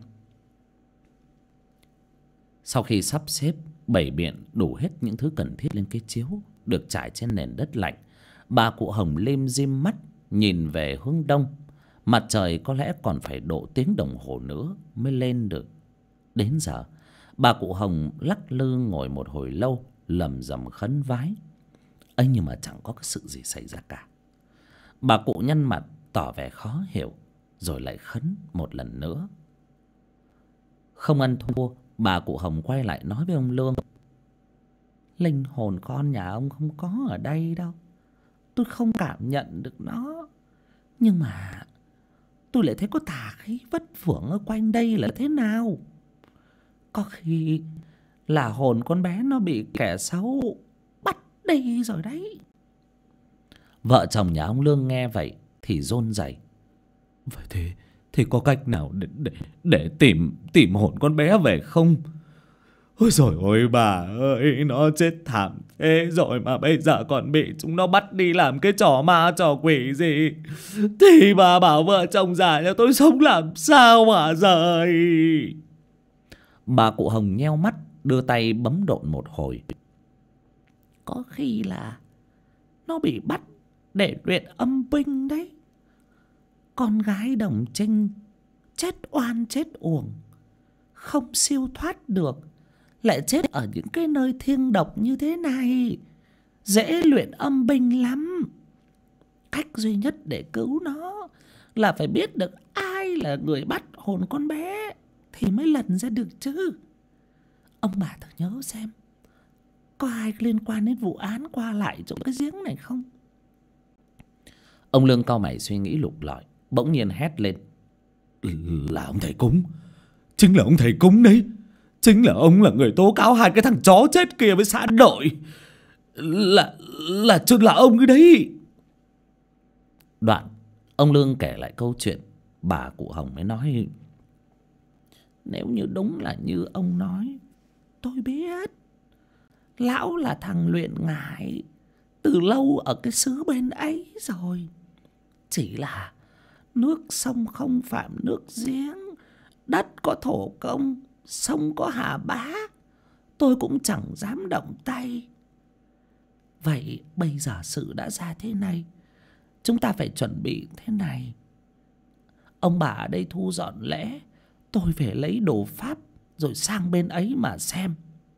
Sau khi sắp xếp bày biện đủ hết những thứ cần thiết lên cái chiếu được trải trên nền đất lạnh, bà cụ Hồng lim dim mắt nhìn về hướng đông. Mặt trời có lẽ còn phải độ tiếng đồng hồ nữa mới lên được. Đến giờ, bà cụ Hồng lắc lư ngồi một hồi lâu, lầm rầm khấn vái. ấy nhưng mà chẳng có cái sự gì xảy ra cả. Bà cụ nhăn mặt tỏ vẻ khó hiểu, rồi lại khấn một lần nữa. Không ăn thua, bà cụ Hồng quay lại nói với ông Lương: linh hồn con nhà ông không có ở đây đâu, tôi không cảm nhận được nó. Nhưng mà tôi lại thấy có tà khí vất vưởng ở quanh đây là thế nào. Có khi là hồn con bé nó bị kẻ xấu bắt đi rồi đấy. Vợ chồng nhà ông Lương nghe vậy thì run rẩy. Vậy thì có cách nào để tìm hồn con bé về không? Ôi dồi ôi bà ơi, nó chết thảm thế rồi mà bây giờ còn bị chúng nó bắt đi làm cái trò ma trò quỷ gì. Thì bà bảo vợ chồng già nhà tôi sống làm sao mà rời. Bà cụ Hồng nheo mắt, đưa tay bấm độn một hồi. Có khi là nó bị bắt để luyện âm binh đấy. Con gái Đồng Trinh chết oan chết uổng, không siêu thoát được, lại chết ở những cái nơi thiêng độc như thế này. Dễ luyện âm binh lắm. Cách duy nhất để cứu nó là phải biết được ai là người bắt hồn con bé thì mới lần ra được chứ. Ông bà thử nhớ xem, có ai liên quan đến vụ án qua lại chỗ cái giếng này không? Ông Lương cau mày suy nghĩ lục lọi, bỗng nhiên hét lên: Là ông thầy cúng. Chính là ông thầy cúng đấy. Chính là ông là người tố cáo hai cái thằng chó chết kia với xã đội. Là ông ấy đấy. Đoạn ông Lương kể lại câu chuyện. Bà cụ Hồng mới nói: Nếu như đúng là như ông nói, tôi biết lão là thằng luyện ngải từ lâu ở cái xứ bên ấy rồi. Chỉ là nước sông không phạm nước giếng, đất có thổ công, sông có hà bá, tôi cũng chẳng dám động tay. Vậy bây giờ sự đã ra thế này, chúng ta phải chuẩn bị thế này. Ông bà ở đây thu dọn lễ, tôi về lấy đồ pháp rồi sang bên ấy mà xem.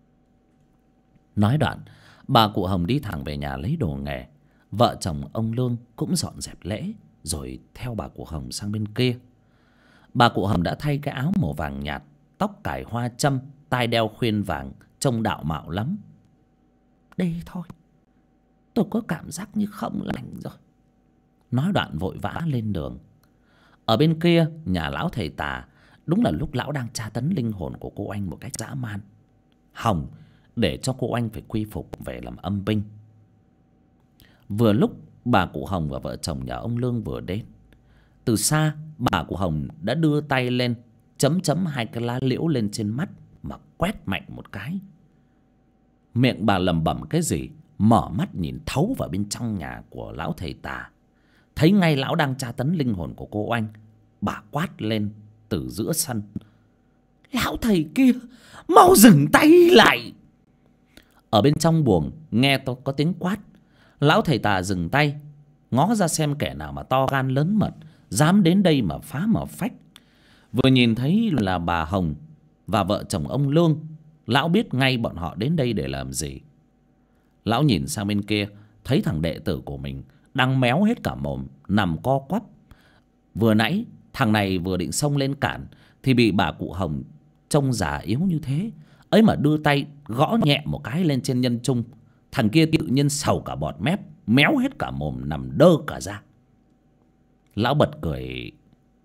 Nói đoạn, bà cụ Hồng đi thẳng về nhà lấy đồ nghề. Vợ chồng ông Lương cũng dọn dẹp lễ rồi theo bà cụ Hồng sang bên kia. Bà cụ Hồng đã thay cái áo màu vàng nhạt, tóc cài hoa châm, tai đeo khuyên vàng, trông đạo mạo lắm. Đi thôi, tôi có cảm giác như không lành rồi. Nói đoạn vội vã lên đường. Ở bên kia, nhà lão thầy Tà, đúng là lúc lão đang tra tấn linh hồn của cô Oanh một cách dã man. Hồng để cho cô Oanh phải quy phục về làm âm binh. Vừa lúc bà cụ Hồng và vợ chồng nhà ông Lương vừa đến, từ xa bà cụ Hồng đã đưa tay lên chấm chấm hai cái lá liễu lên trên mắt mà quét mạnh một cái. Miệng bà lẩm bẩm cái gì, mở mắt nhìn thấu vào bên trong nhà của lão thầy Tà. Thấy ngay lão đang tra tấn linh hồn của cô Oanh. Bà quát lên từ giữa sân: Lão thầy kia, mau dừng tay lại! Ở bên trong buồng nghe tôi có tiếng quát. Lão thầy Tà dừng tay, ngó ra xem kẻ nào mà to gan lớn mật dám đến đây mà phá mở phách. Vừa nhìn thấy là bà Hồng và vợ chồng ông Lương, lão biết ngay bọn họ đến đây để làm gì. Lão nhìn sang bên kia, thấy thằng đệ tử của mình đang méo hết cả mồm, nằm co quắp. Vừa nãy thằng này vừa định xông lên cản thì bị bà cụ Hồng trông già yếu như thế ấy mà đưa tay gõ nhẹ một cái lên trên nhân trung. Thằng kia tự nhiên sầu cả bọt mép, méo hết cả mồm, nằm đơ cả ra. Lão bật cười: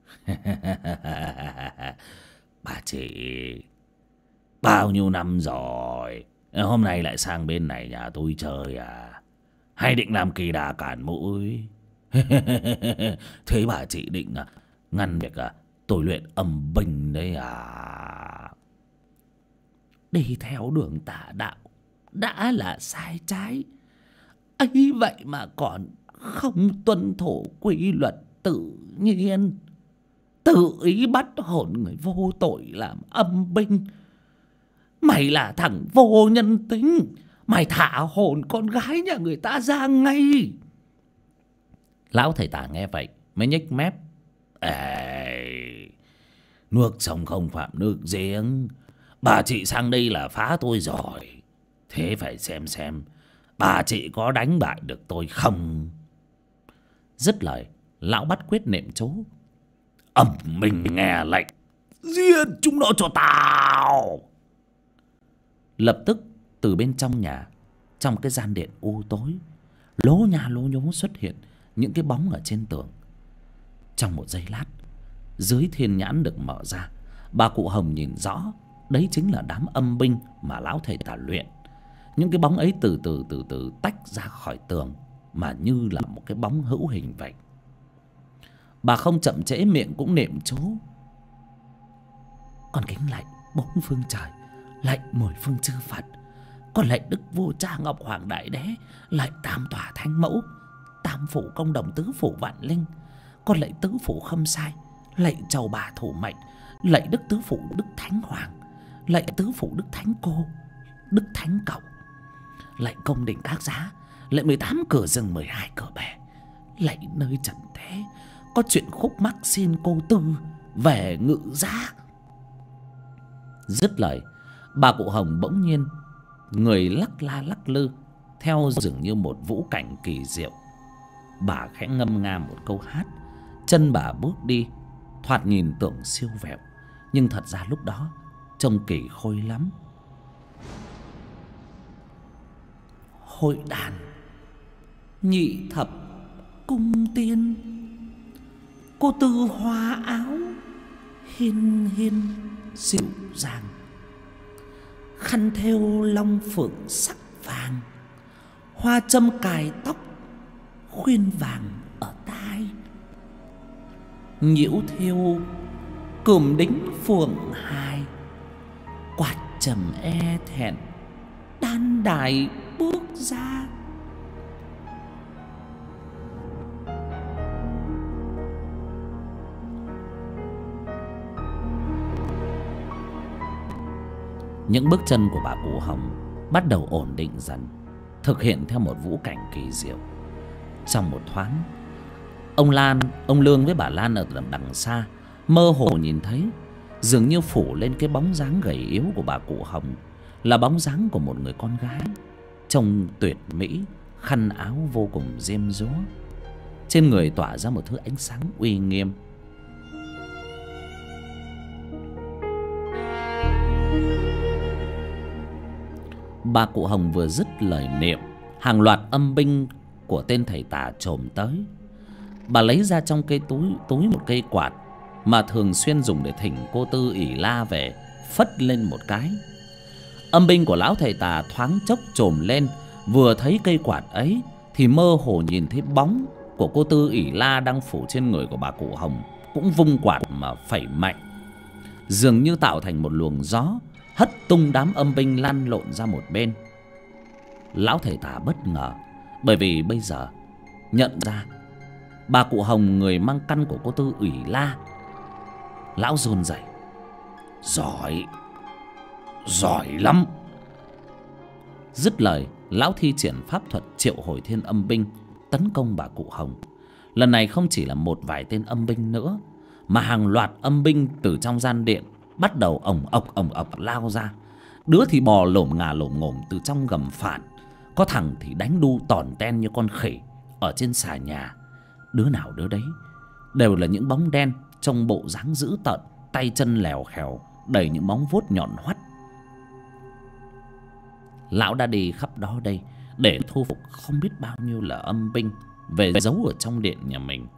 Bà chị, bao nhiêu năm rồi hôm nay lại sang bên này nhà tôi chơi à? Hay định làm kỳ đà cản mũi? Thế bà chị định ngăn việc tôi luyện âm binh đấy à? Đi theo đường tà đạo đã là sai trái, ấy vậy mà còn không tuân thủ quy luật tự nhiên, tự ý bắt hồn người vô tội làm âm binh. Mày là thằng vô nhân tính, mày thả hồn con gái nhà người ta ra ngay. Lão thầy Tà nghe vậy mới nhếch mép: Ê, nước sông không phạm nước giếng, bà chị sang đây là phá tôi rồi. Thế phải xem bà chị có đánh bại được tôi không. Dứt lời, lão bắt quyết niệm chú: Âm mình nghe lệnh, giết chúng nó cho tao. Lập tức từ bên trong nhà, trong cái gian điện u tối, lố nha lố nhố xuất hiện những cái bóng ở trên tường. Trong một giây lát, dưới thiên nhãn được mở ra, bà cụ Hồng nhìn rõ đấy chính là đám âm binh mà lão thầy Tà luyện. Những cái bóng ấy từ từ tách ra khỏi tường mà như là một cái bóng hữu hình vậy. Bà không chậm trễ, miệng cũng niệm chú: Con kính lạy bốn phương trời, lạy mười phương chư Phật, con lạy Đức Vua Cha Ngọc Hoàng Đại Đế, lạy Tam Tòa Thánh Mẫu, Tam Phủ Công Đồng, Tứ Phủ Vạn Linh, con lạy Tứ Phủ Khâm Sai, lạy Chầu Bà Thủ Mệnh, lạy Đức Tứ Phủ Đức Thánh Hoàng, lạy Tứ Phủ Đức Thánh Cô, Đức Thánh Cậu, lạy Công Đình Các Giá, lạy 18 cửa rừng 12 cửa bể, lạy nơi trần thế có chuyện khúc mắc xin cô tư về ngự giá. Dứt lời, bà cụ Hồng bỗng nhiên người lắc la lắc lư theo dường như một vũ cảnh kỳ diệu. Bà khẽ ngâm nga một câu hát, chân bà bước đi thoạt nhìn tưởng siêu vẹo, nhưng thật ra lúc đó trông kỳ khôi lắm. Hội đàn nhị thập cung tiên, cô tư hoa áo hiên hiên dịu dàng, khăn thêu long phượng sắc vàng, hoa châm cài tóc khuyên vàng ở tai, nhiễu thêu cườm đính phượng hài, quạt trầm e thẹn đan đài bước ra. Những bước chân của bà cụ Hồng bắt đầu ổn định dần, thực hiện theo một vũ cảnh kỳ diệu. Trong một thoáng, ông Lương với bà Lan ở đằng xa mơ hồ nhìn thấy, dường như phủ lên cái bóng dáng gầy yếu của bà cụ Hồng là bóng dáng của một người con gái trông tuyệt mỹ, khăn áo vô cùng diêm dúa, trên người tỏa ra một thứ ánh sáng uy nghiêm. Bà cụ Hồng vừa dứt lời niệm, hàng loạt âm binh của tên thầy tà chồm tới. Bà lấy ra trong cái túi một cây quạt mà thường xuyên dùng để thỉnh cô Tư ỷ la về, phất lên một cái. Âm binh của lão thầy tà thoáng chốc chồm lên, vừa thấy cây quạt ấy thì mơ hồ nhìn thấy bóng của cô Tư ỷ la đang phủ trên người của bà cụ Hồng, cũng vung quạt mà phẩy mạnh, dường như tạo thành một luồng gió hất tung đám âm binh lăn lộn ra một bên. Lão thầy tà bất ngờ, bởi vì bây giờ nhận ra bà cụ Hồng người mang căn của cô Tư ỷ la. Lão run rẩy: Giỏi lắm. Dứt lời, lão thi triển pháp thuật triệu hồi thiên âm binh tấn công bà cụ Hồng. Lần này không chỉ là một vài tên âm binh nữa, mà hàng loạt âm binh từ trong gian điện bắt đầu ồng ọc lao ra. Đứa thì bò lổm ngà lổm ngổm từ trong gầm phản, có thằng thì đánh đu tòn ten như con khỉ ở trên xà nhà. Đứa nào đứa đấy đều là những bóng đen trông bộ dáng dữ tợn, tay chân lèo khèo, đầy những móng vuốt nhọn hoắt. Lão đã đi khắp đó đây để thu phục không biết bao nhiêu là âm binh về giấu ở trong điện nhà mình.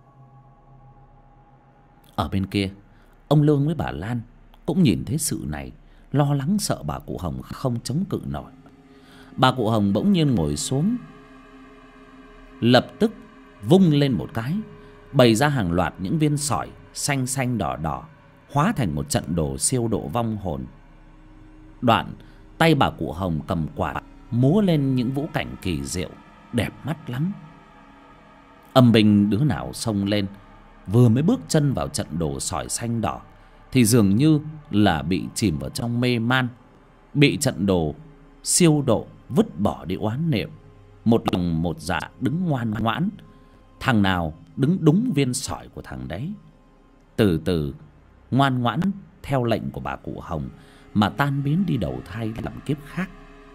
Ở bên kia, ông Lương với bà Lan cũng nhìn thấy sự này, lo lắng sợ bà cụ Hồng không chống cự nổi. Bà cụ Hồng bỗng nhiên ngồi xuống, lập tức vung lên một cái, bày ra hàng loạt những viên sỏi xanh xanh đỏ đỏ, hóa thành một trận đồ siêu độ vong hồn. Đoạn tay bà cụ Hồng cầm quạt múa lên những vũ cảnh kỳ diệu, đẹp mắt lắm. Âm binh đứa nào xông lên, vừa mới bước chân vào trận đồ sỏi xanh đỏ thì dường như là bị chìm vào trong mê man, bị trận đồ siêu độ vứt bỏ đi oán niệm, một lòng một dạ đứng ngoan ngoãn. Thằng nào đứng đúng viên sỏi của thằng đấy, từ từ ngoan ngoãn theo lệnh của bà cụ Hồng mà tan biến đi đầu thai làm kiếp khác.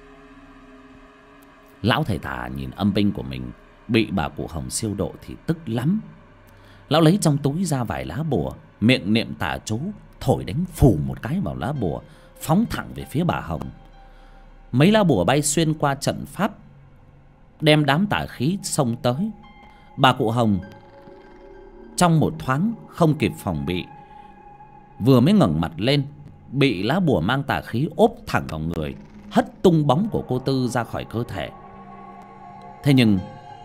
Lão thầy tà nhìn âm binh của mình bị bà cụ Hồng siêu độ thì tức lắm. Lão lấy trong túi ra vài lá bùa, miệng niệm tà chú, thổi đánh phù một cái vào lá bùa, phóng thẳng về phía bà Hồng. Mấy lá bùa bay xuyên qua trận pháp, đem đám tà khí xông tới. Bà cụ Hồng trong một thoáng không kịp phòng bị, vừa mới ngẩng mặt lên, bị lá bùa mang tà khí ốp thẳng vào người, hất tung bóng của cô Tư ra khỏi cơ thể. Thế nhưng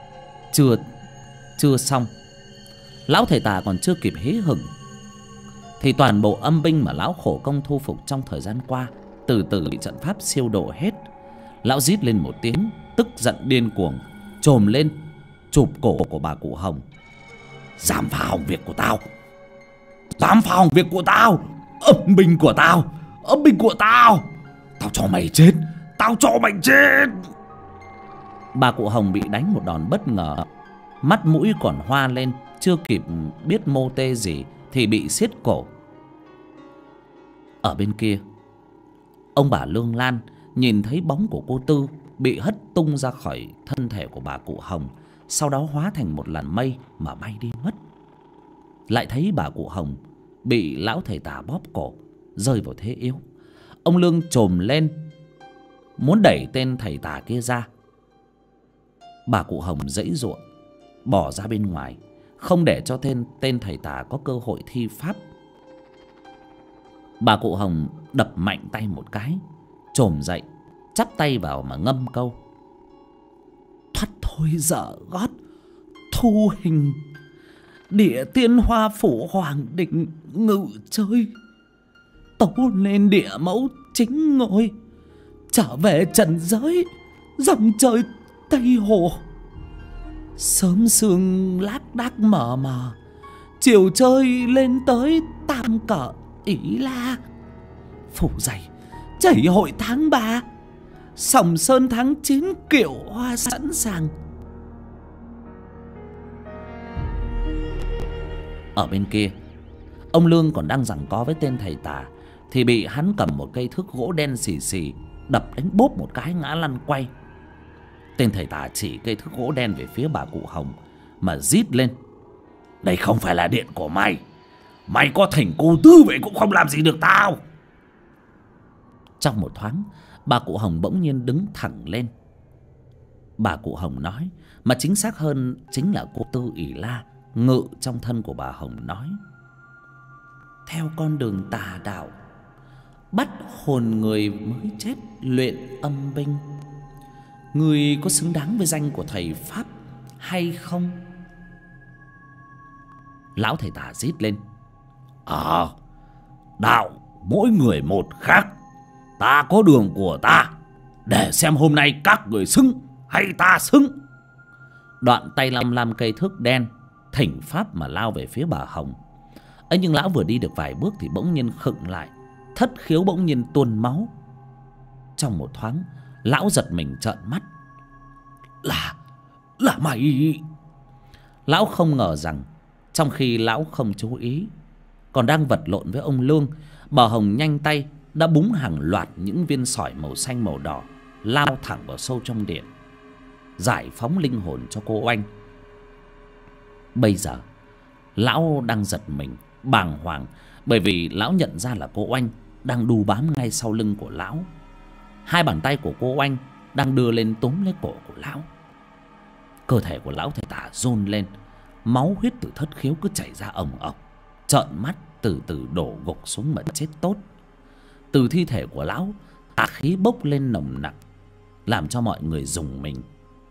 chưa xong, lão thầy tà còn chưa kịp hí hửng thì toàn bộ âm binh mà lão khổ công thu phục trong thời gian qua từ từ bị trận pháp siêu độ hết. Lão rít lên một tiếng, tức giận điên cuồng, chồm lên chụp cổ của bà cụ Hồng. Dám phá hỏng việc của tao, dám phá hỏng việc của tao, âm binh của tao, âm binh của tao, tao cho mày chết, tao cho mày chết. Bà cụ Hồng bị đánh một đòn bất ngờ, mắt mũi còn hoa lên, chưa kịp biết mô tê gì thì bị siết cổ. Ở bên kia, Ông bà Lương Lan nhìn thấy bóng của cô Tư bị hất tung ra khỏi thân thể của bà cụ Hồng, sau đó hóa thành một làn mây mà bay đi mất. Lại thấy bà cụ Hồng bị lão thầy tà bóp cổ, rơi vào thế yếu. Ông Lương chồm lên muốn đẩy tên thầy tà kia ra. Bà cụ Hồng giãy giụa bỏ ra bên ngoài, không để cho tên thầy tà có cơ hội thi pháp. Bà cụ Hồng đập mạnh tay một cái, chồm dậy, chắp tay vào mà ngâm câu: thoát thôi dở gót thu hình, địa tiên hoa phủ hoàng định ngự chơi, tấu lên địa mẫu chính ngôi, trở về trần giới dòng trời Tây Hồ. Sớm sương lác đác mờ mờ, chiều chơi lên tới tam cờ Ý La. Phủ dày chảy hội tháng 3, Sòng Sơn tháng 9 kiệu hoa sẵn sàng. Ở bên kia, ông Lương còn đang giằng co với tên thầy tà thì bị hắn cầm một cây thước gỗ đen xì xì đập đánh bốp một cái ngã lăn quay. Tên thầy tà chỉ cây thước gỗ đen về phía bà cụ Hồng mà rít lên: đây không phải là điện của mày, mày có thỉnh cô Tư vậy cũng không làm gì được tao. Trong một thoáng, bà cụ Hồng bỗng nhiên đứng thẳng lên. Bà cụ Hồng nói, mà chính xác hơn chính là cô Tư Ỷ La ngự trong thân của bà Hồng nói: theo con đường tà đạo, bắt hồn người mới chết luyện âm binh, người có xứng đáng với danh của thầy pháp hay không? Lão thầy tà rít lên: đạo mỗi người một khác, ta có đường của ta, để xem hôm nay các người xứng hay ta xứng. Đoạn tay lăm cây thước đen thỉnh pháp mà lao về phía bà Hồng. ấy nhưng lão vừa đi được vài bước thì bỗng nhiên khựng lại, thất khiếu bỗng nhiên tuôn máu. Trong một thoáng, lão giật mình trợn mắt: là mày! Lão không ngờ rằng trong khi lão không chú ý, còn đang vật lộn với ông Lương, bà Hồng nhanh tay đã búng hàng loạt những viên sỏi màu xanh màu đỏ lao thẳng vào sâu trong điện, giải phóng linh hồn cho cô Oanh. Bây giờ lão đang giật mình bàng hoàng, bởi vì lão nhận ra là cô Oanh đang đu bám ngay sau lưng của lão. Hai bàn tay của cô Oanh đang đưa lên túm lấy cổ của lão. Cơ thể của lão thầy tà run lên, máu huyết từ thất khiếu cứ chảy ra ồng ồng, trợn mắt từ từ đổ gục xuống mà chết tốt. Từ thi thể của lão, tà khí bốc lên nồng nặc, làm cho mọi người rùng mình.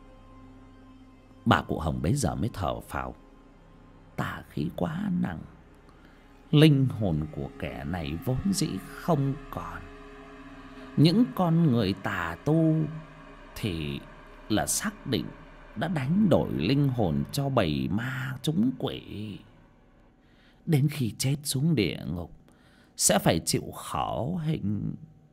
Bà cụ Hồng bấy giờ mới thở phào: tà khí quá nặng, linh hồn của kẻ này vốn dĩ không còn. Những con người tà tu thì là xác định đã đánh đổi linh hồn cho bầy ma chúng quỷ, đến khi chết xuống địa ngục sẽ phải chịu khổ hình.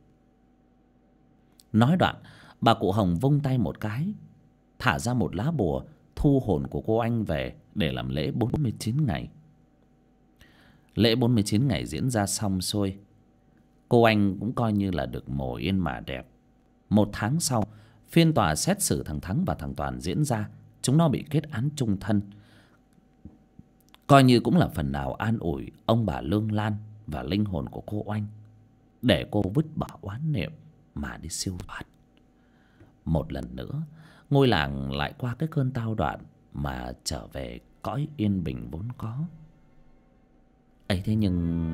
Nói đoạn, bà cụ Hồng vung tay một cái, thả ra một lá bùa thu hồn của cô Anh về để làm lễ 49 ngày. Lễ 49 ngày diễn ra xong xuôi, cô Anh cũng coi như là được mồ yên mà đẹp. Một tháng sau, phiên tòa xét xử thằng Thắng và thằng Toàn diễn ra. Chúng nó bị kết án chung thân, coi như cũng là phần nào an ủi ông bà Lương Lan và linh hồn của cô Oanh, để cô vứt bỏ oán niệm mà đi siêu thoát. Một lần nữa, ngôi làng lại qua cái cơn tao đoạn mà trở về cõi yên bình vốn có. Ấy thế nhưng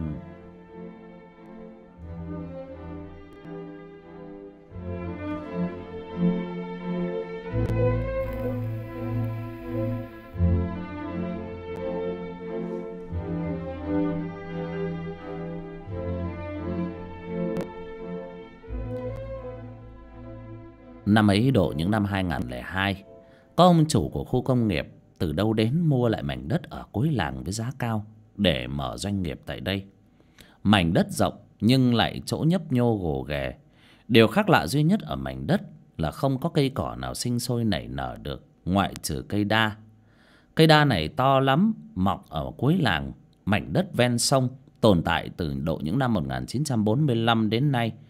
năm ấy độ những năm 2002, có ông chủ của khu công nghiệp từ đâu đến mua lại mảnh đất ở cuối làng với giá cao để mở doanh nghiệp tại đây. Mảnh đất rộng nhưng lại chỗ nhấp nhô gồ ghề. Điều khác lạ duy nhất ở mảnh đất là không có cây cỏ nào sinh sôi nảy nở được, ngoại trừ cây đa. Cây đa này to lắm, mọc ở cuối làng. Mảnh đất ven sông tồn tại từ độ những năm 1945 đến nay.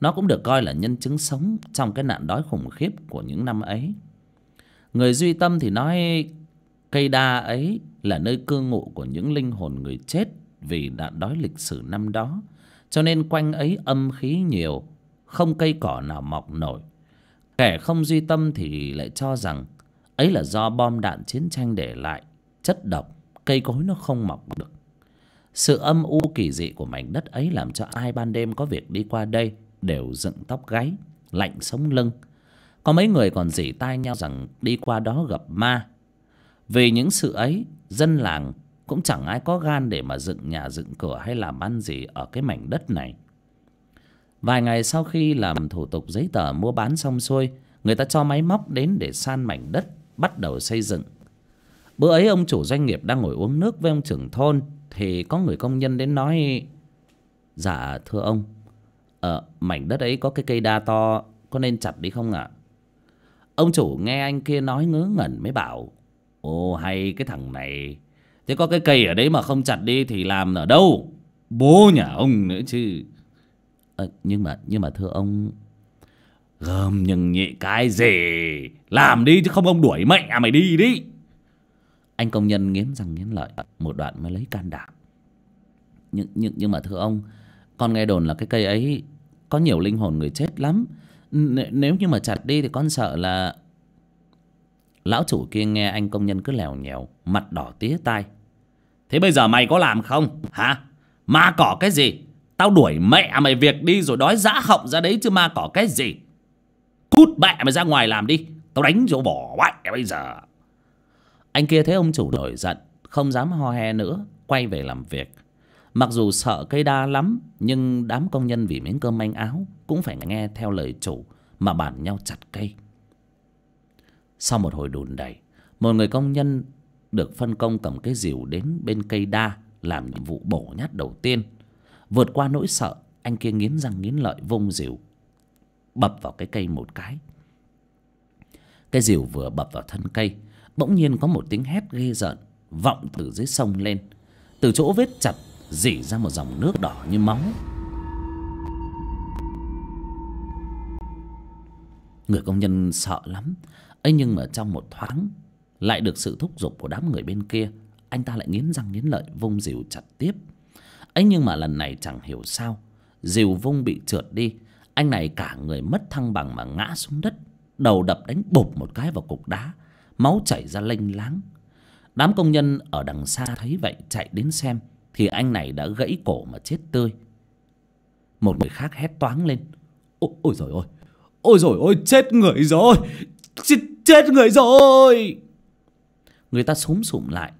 Nó cũng được coi là nhân chứng sống trong cái nạn đói khủng khiếp của những năm ấy. Người Duy Tâm thì nói cây đa ấy là nơi cư ngụ của những linh hồn người chết vì nạn đói lịch sử năm đó, cho nên quanh ấy âm khí nhiều, không cây cỏ nào mọc nổi. Kẻ không duy tâm thì lại cho rằng ấy là do bom đạn chiến tranh để lại, chất độc, cây cối nó không mọc được. Sự âm u kỳ dị của mảnh đất ấy làm cho ai ban đêm có việc đi qua đây đều dựng tóc gáy, lạnh sống lưng. Có mấy người còn rỉ tai nhau rằng đi qua đó gặp ma. Vì những sự ấy, dân làng cũng chẳng ai có gan để mà dựng nhà dựng cửa hay làm ăn gì ở cái mảnh đất này. Vài ngày sau khi làm thủ tục giấy tờ mua bán xong xuôi, người ta cho máy móc đến để san mảnh đất, bắt đầu xây dựng. Bữa ấy ông chủ doanh nghiệp đang ngồi uống nước với ông trưởng thôn thì có người công nhân đến nói: "Dạ thưa ông, mảnh đất ấy có cái cây đa to, có nên chặt đi không ạ?" Ông chủ nghe anh kia nói ngớ ngẩn mới bảo: "Ồ hay cái thằng này, thế có cái cây ở đấy mà không chặt đi thì làm ở đâu? Bố nhà ông nữa chứ." Nhưng mà thưa ông..." "Gơm nhưng nhị cái gì, làm đi chứ không ông đuổi mẹ mày đi đi." Anh công nhân nghiến răng nghiến lợi một đoạn mới lấy can đảm: Nhưng mà thưa ông, con nghe đồn là cái cây ấy có nhiều linh hồn người chết lắm. Nếu như mà chặt đi thì con sợ là... Lão chủ kia nghe anh công nhân cứ lèo nhèo, mặt đỏ tía tai: "Thế bây giờ mày có làm không hả? Ma cỏ cái gì? Tao đuổi mẹ mày việc đi rồi đói dã họng ra đấy chứ ma cỏ cái gì. Cút mẹ mày ra ngoài làm đi, tao đánh cho bỏ mẹ bây giờ." Anh kia thấy ông chủ nổi giận, không dám ho he nữa, quay về làm việc. Mặc dù sợ cây đa lắm, nhưng đám công nhân vì miếng cơm manh áo cũng phải nghe theo lời chủ mà bàn nhau chặt cây. Sau một hồi đùn đẩy, một người công nhân được phân công cầm cái rìu đến bên cây đa làm nhiệm vụ bổ nhát đầu tiên. Vượt qua nỗi sợ, anh kia nghiến răng nghiến lợi vung rìu bập vào cái cây một cái. Cái rìu vừa bập vào thân cây, bỗng nhiên có một tiếng hét ghê rợn vọng từ dưới sông lên. Từ chỗ vết chặt rỉ ra một dòng nước đỏ như máu. Người công nhân sợ lắm ấy, nhưng mà trong một thoáng lại được sự thúc giục của đám người bên kia, anh ta lại nghiến răng nghiến lợi vung rìu chặt tiếp. Ấy nhưng mà lần này chẳng hiểu sao rìu vung bị trượt đi, anh này cả người mất thăng bằng mà ngã xuống đất, đầu đập đánh bụp một cái vào cục đá, máu chảy ra lênh láng. Đám công nhân ở đằng xa thấy vậy chạy đến xem thì anh này đã gãy cổ mà chết tươi. Một người khác hét toáng lên: Ôi rồi ôi, ôi rồi ôi, chết người rồi, chết người rồi." Người ta xúm xụm lại,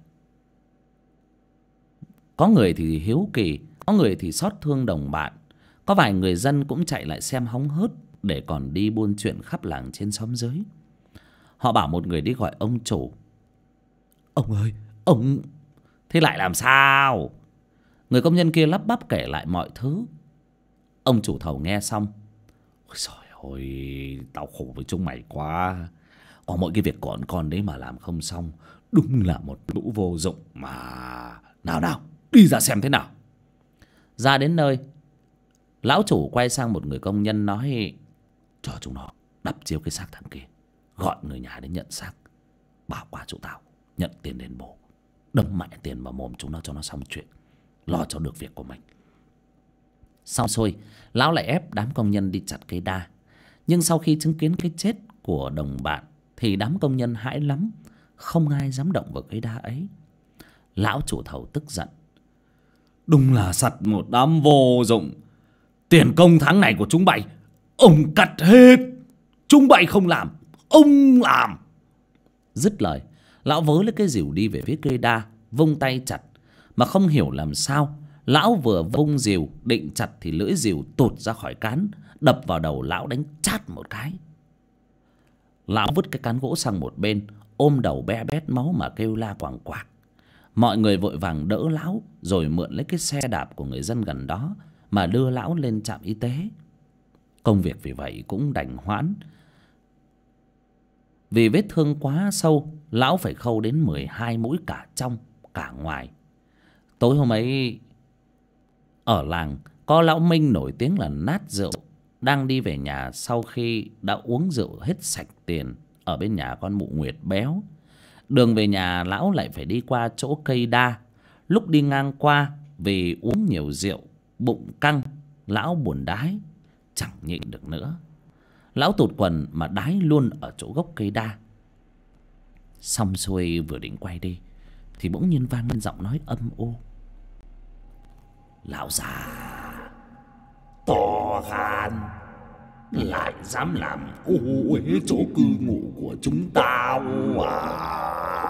có người thì hiếu kỳ, có người thì xót thương đồng bạn. Có vài người dân cũng chạy lại xem hóng hớt để còn đi buôn chuyện khắp làng trên xóm dưới. Họ bảo một người đi gọi ông chủ: "Ông ơi, ông..." "Thế lại làm sao?" Người công nhân kia lắp bắp kể lại mọi thứ. Ông chủ thầu nghe xong: "Ôi trời ơi, tao khổ với chúng mày quá. Có mỗi cái việc con đấy mà làm không xong, đúng là một lũ vô dụng mà. Nào nào, đi ra xem thế nào." Ra đến nơi, lão chủ quay sang một người công nhân nói: "Cho chúng nó đắp chiếu cái xác thằng kia, gọi người nhà đến nhận xác, bảo qua chỗ tao nhận tiền đền bù, đâm mẹ tiền vào mồm chúng nó cho nó xong chuyện, lo cho được việc của mình." Xong xuôi, lão lại ép đám công nhân đi chặt cây đa. Nhưng sau khi chứng kiến cái chết của đồng bạn thì đám công nhân hãi lắm, không ai dám động vào cây đa ấy. Lão chủ thầu tức giận: "Đúng là sặt một đám vô dụng. Tiền công tháng này của chúng bay ông cắt hết, chúng bay không làm, ông làm." Dứt lời, lão vớ lấy cái rìu đi về phía cây đa, vung tay chặt. Mà không hiểu làm sao, lão vừa vung rìu định chặt thì lưỡi rìu tụt ra khỏi cán, đập vào đầu lão đánh chát một cái. Lão vứt cái cán gỗ sang một bên, ôm đầu be bét máu mà kêu la quảng quạc. Mọi người vội vàng đỡ lão, rồi mượn lấy cái xe đạp của người dân gần đó mà đưa lão lên trạm y tế. Công việc vì vậy cũng đành hoãn. Vì vết thương quá sâu, lão phải khâu đến 12 mũi cả trong cả ngoài. Tối hôm ấy ở làng có lão Minh nổi tiếng là nát rượu, đang đi về nhà sau khi đã uống rượu hết sạch tiền ở bên nhà con mụ Nguyệt béo. Đường về nhà lão lại phải đi qua chỗ cây đa. Lúc đi ngang qua, vì uống nhiều rượu, bụng căng, lão buồn đái, chẳng nhịn được nữa. Lão tụt quần mà đái luôn ở chỗ gốc cây đa. Xong xuôi vừa định quay đi thì bỗng nhiên vang lên giọng nói âm u. Lão già to gan, lại dám làm ô uế chỗ cư ngụ của chúng tao à?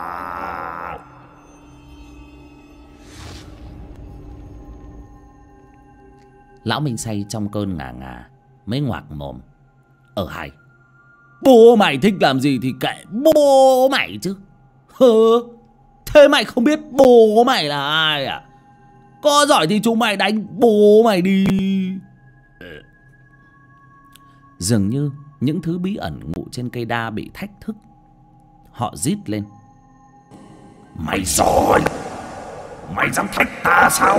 Lão Minh Say trong cơn ngà ngà mới ngoạc mồm. Hay, bố mày thích làm gì thì kệ bố mày chứ. Thế mày không biết bố mày là ai à? Có giỏi thì chúng mày đánh bố mày đi. Dường như những thứ bí ẩn ngụ trên cây đa bị thách thức. Họ rít lên. Mày giỏi, mày dám thách ta sao?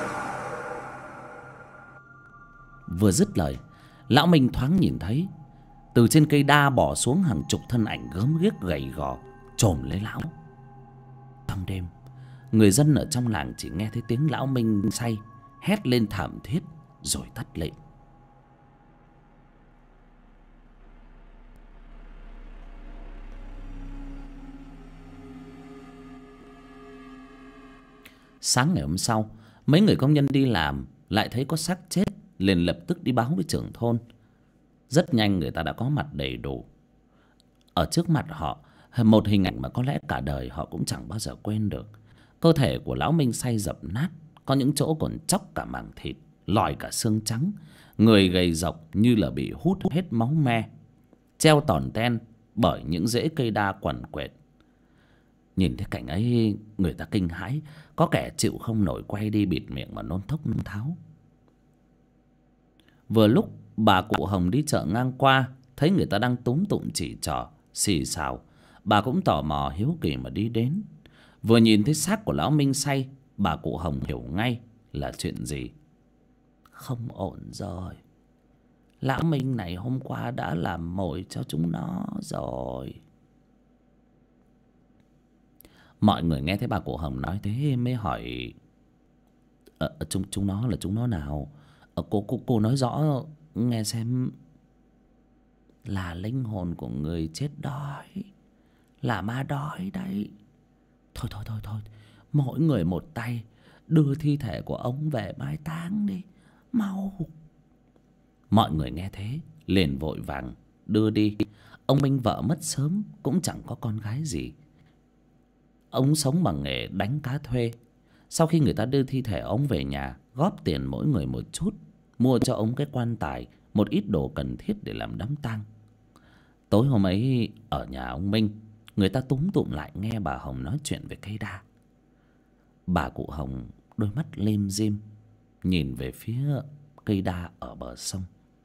Vừa dứt lời, lão Minh thoáng nhìn thấy từ trên cây đa bỏ xuống hàng chục thân ảnh gớm ghiếc gầy gò chồm lấy lão. Trong đêm, người dân ở trong làng chỉ nghe thấy tiếng lão Minh Say hét lên thảm thiết rồi tắt lịm. Sáng ngày hôm sau, mấy người công nhân đi làm lại thấy có xác chết, liền lập tức đi báo với trưởng thôn. Rất nhanh người ta đã có mặt đầy đủ. Ở trước mặt họ, một hình ảnh mà có lẽ cả đời họ cũng chẳng bao giờ quên được. Cơ thể của lão Minh Say dập nát, có những chỗ còn chóc cả màng thịt, lòi cả xương trắng. Người gầy rộc như là bị hút hết máu me, treo tòn ten bởi những rễ cây đa quằn quệt. Nhìn thấy cảnh ấy, người ta kinh hãi, có kẻ chịu không nổi quay đi bịt miệng mà nôn thốc nôn tháo. Vừa lúc bà cụ Hồng đi chợ ngang qua, thấy người ta đang túm tụm chỉ trỏ xì xào, bà cũng tò mò hiếu kỳ mà đi đến. Vừa nhìn thấy xác của lão Minh Say, bà cụ Hồng hiểu ngay là chuyện gì. Không ổn rồi, lão Minh này hôm qua đã làm mồi cho chúng nó rồi. Mọi người nghe thấy bà cụ Hồng nói thế mới hỏi, chúng nó là chúng nó nào? Cô nói rõ nghe xem. Là linh hồn của người chết đói, là ma đói đấy. Thôi, mỗi người một tay, đưa thi thể của ông về mai táng đi, mau. Mọi người nghe thế liền vội vàng đưa đi. Ông Minh vợ mất sớm, cũng chẳng có con gái gì. Ông sống bằng nghề đánh cá thuê. Sau khi người ta đưa thi thể ông về nhà, góp tiền mỗi người một chút, mua cho ông cái quan tài, một ít đồ cần thiết để làm đám tang. Tối hôm ấy ở nhà ông Minh, người ta túm tụm lại nghe bà Hồng nói chuyện về cây đa. Bà cụ Hồng đôi mắt lim dim nhìn về phía cây đa ở bờ sông.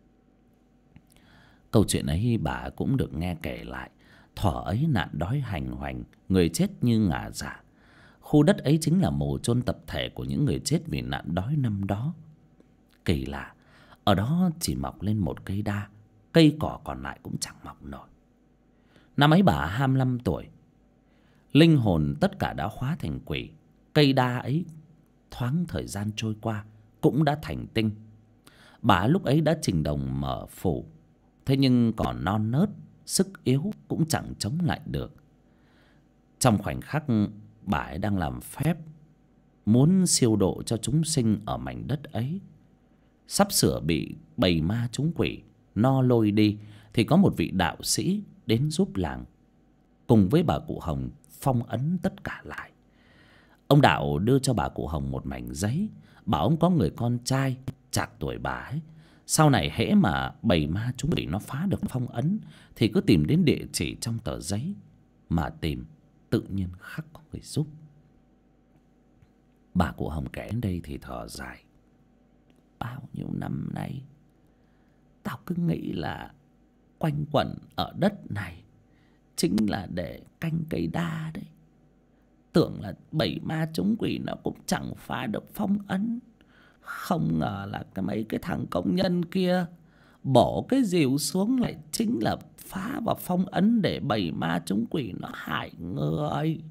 Câu chuyện ấy bà cũng được nghe kể lại. Thuở ấy nạn đói hành hoành, người chết như ngả dạ. Khu đất ấy chính là mồ chôn tập thể của những người chết vì nạn đói năm đó. Kỳ lạ, ở đó chỉ mọc lên một cây đa, cây cỏ còn lại cũng chẳng mọc nổi. Năm ấy bà 25 tuổi. Linh hồn tất cả đã hóa thành quỷ. Cây đa ấy thoáng thời gian trôi qua cũng đã thành tinh. Bà lúc ấy đã trình đồng mở phủ, thế nhưng còn non nớt, sức yếu cũng chẳng chống lại được. Trong khoảnh khắc bà ấy đang làm phép muốn siêu độ cho chúng sinh ở mảnh đất ấy, sắp sửa bị bầy ma chúng quỷ no lôi đi, thì có một vị đạo sĩ đến giúp làng, cùng với bà cụ Hồng phong ấn tất cả lại. Ông đạo đưa cho bà cụ Hồng một mảnh giấy, bảo ông có người con trai trạc tuổi bà ấy. Sau này hễ mà bầy ma chúng quỷ nó phá được phong ấn thì cứ tìm đến địa chỉ trong tờ giấy mà tìm, tự nhiên khắc có người giúp. Bà cụ Hồng kể đến đây thì thở dài. Bao nhiêu năm nay tao cứ nghĩ là quanh quẩn ở đất này chính là để canh cây đa đấy. Tưởng là bầy ma chúng quỷ nó cũng chẳng phá được phong ấn. Không ngờ là mấy cái thằng công nhân kia bỏ cái rìu xuống lại chính là phá và phong ấn để bầy ma chúng quỷ nó hại người.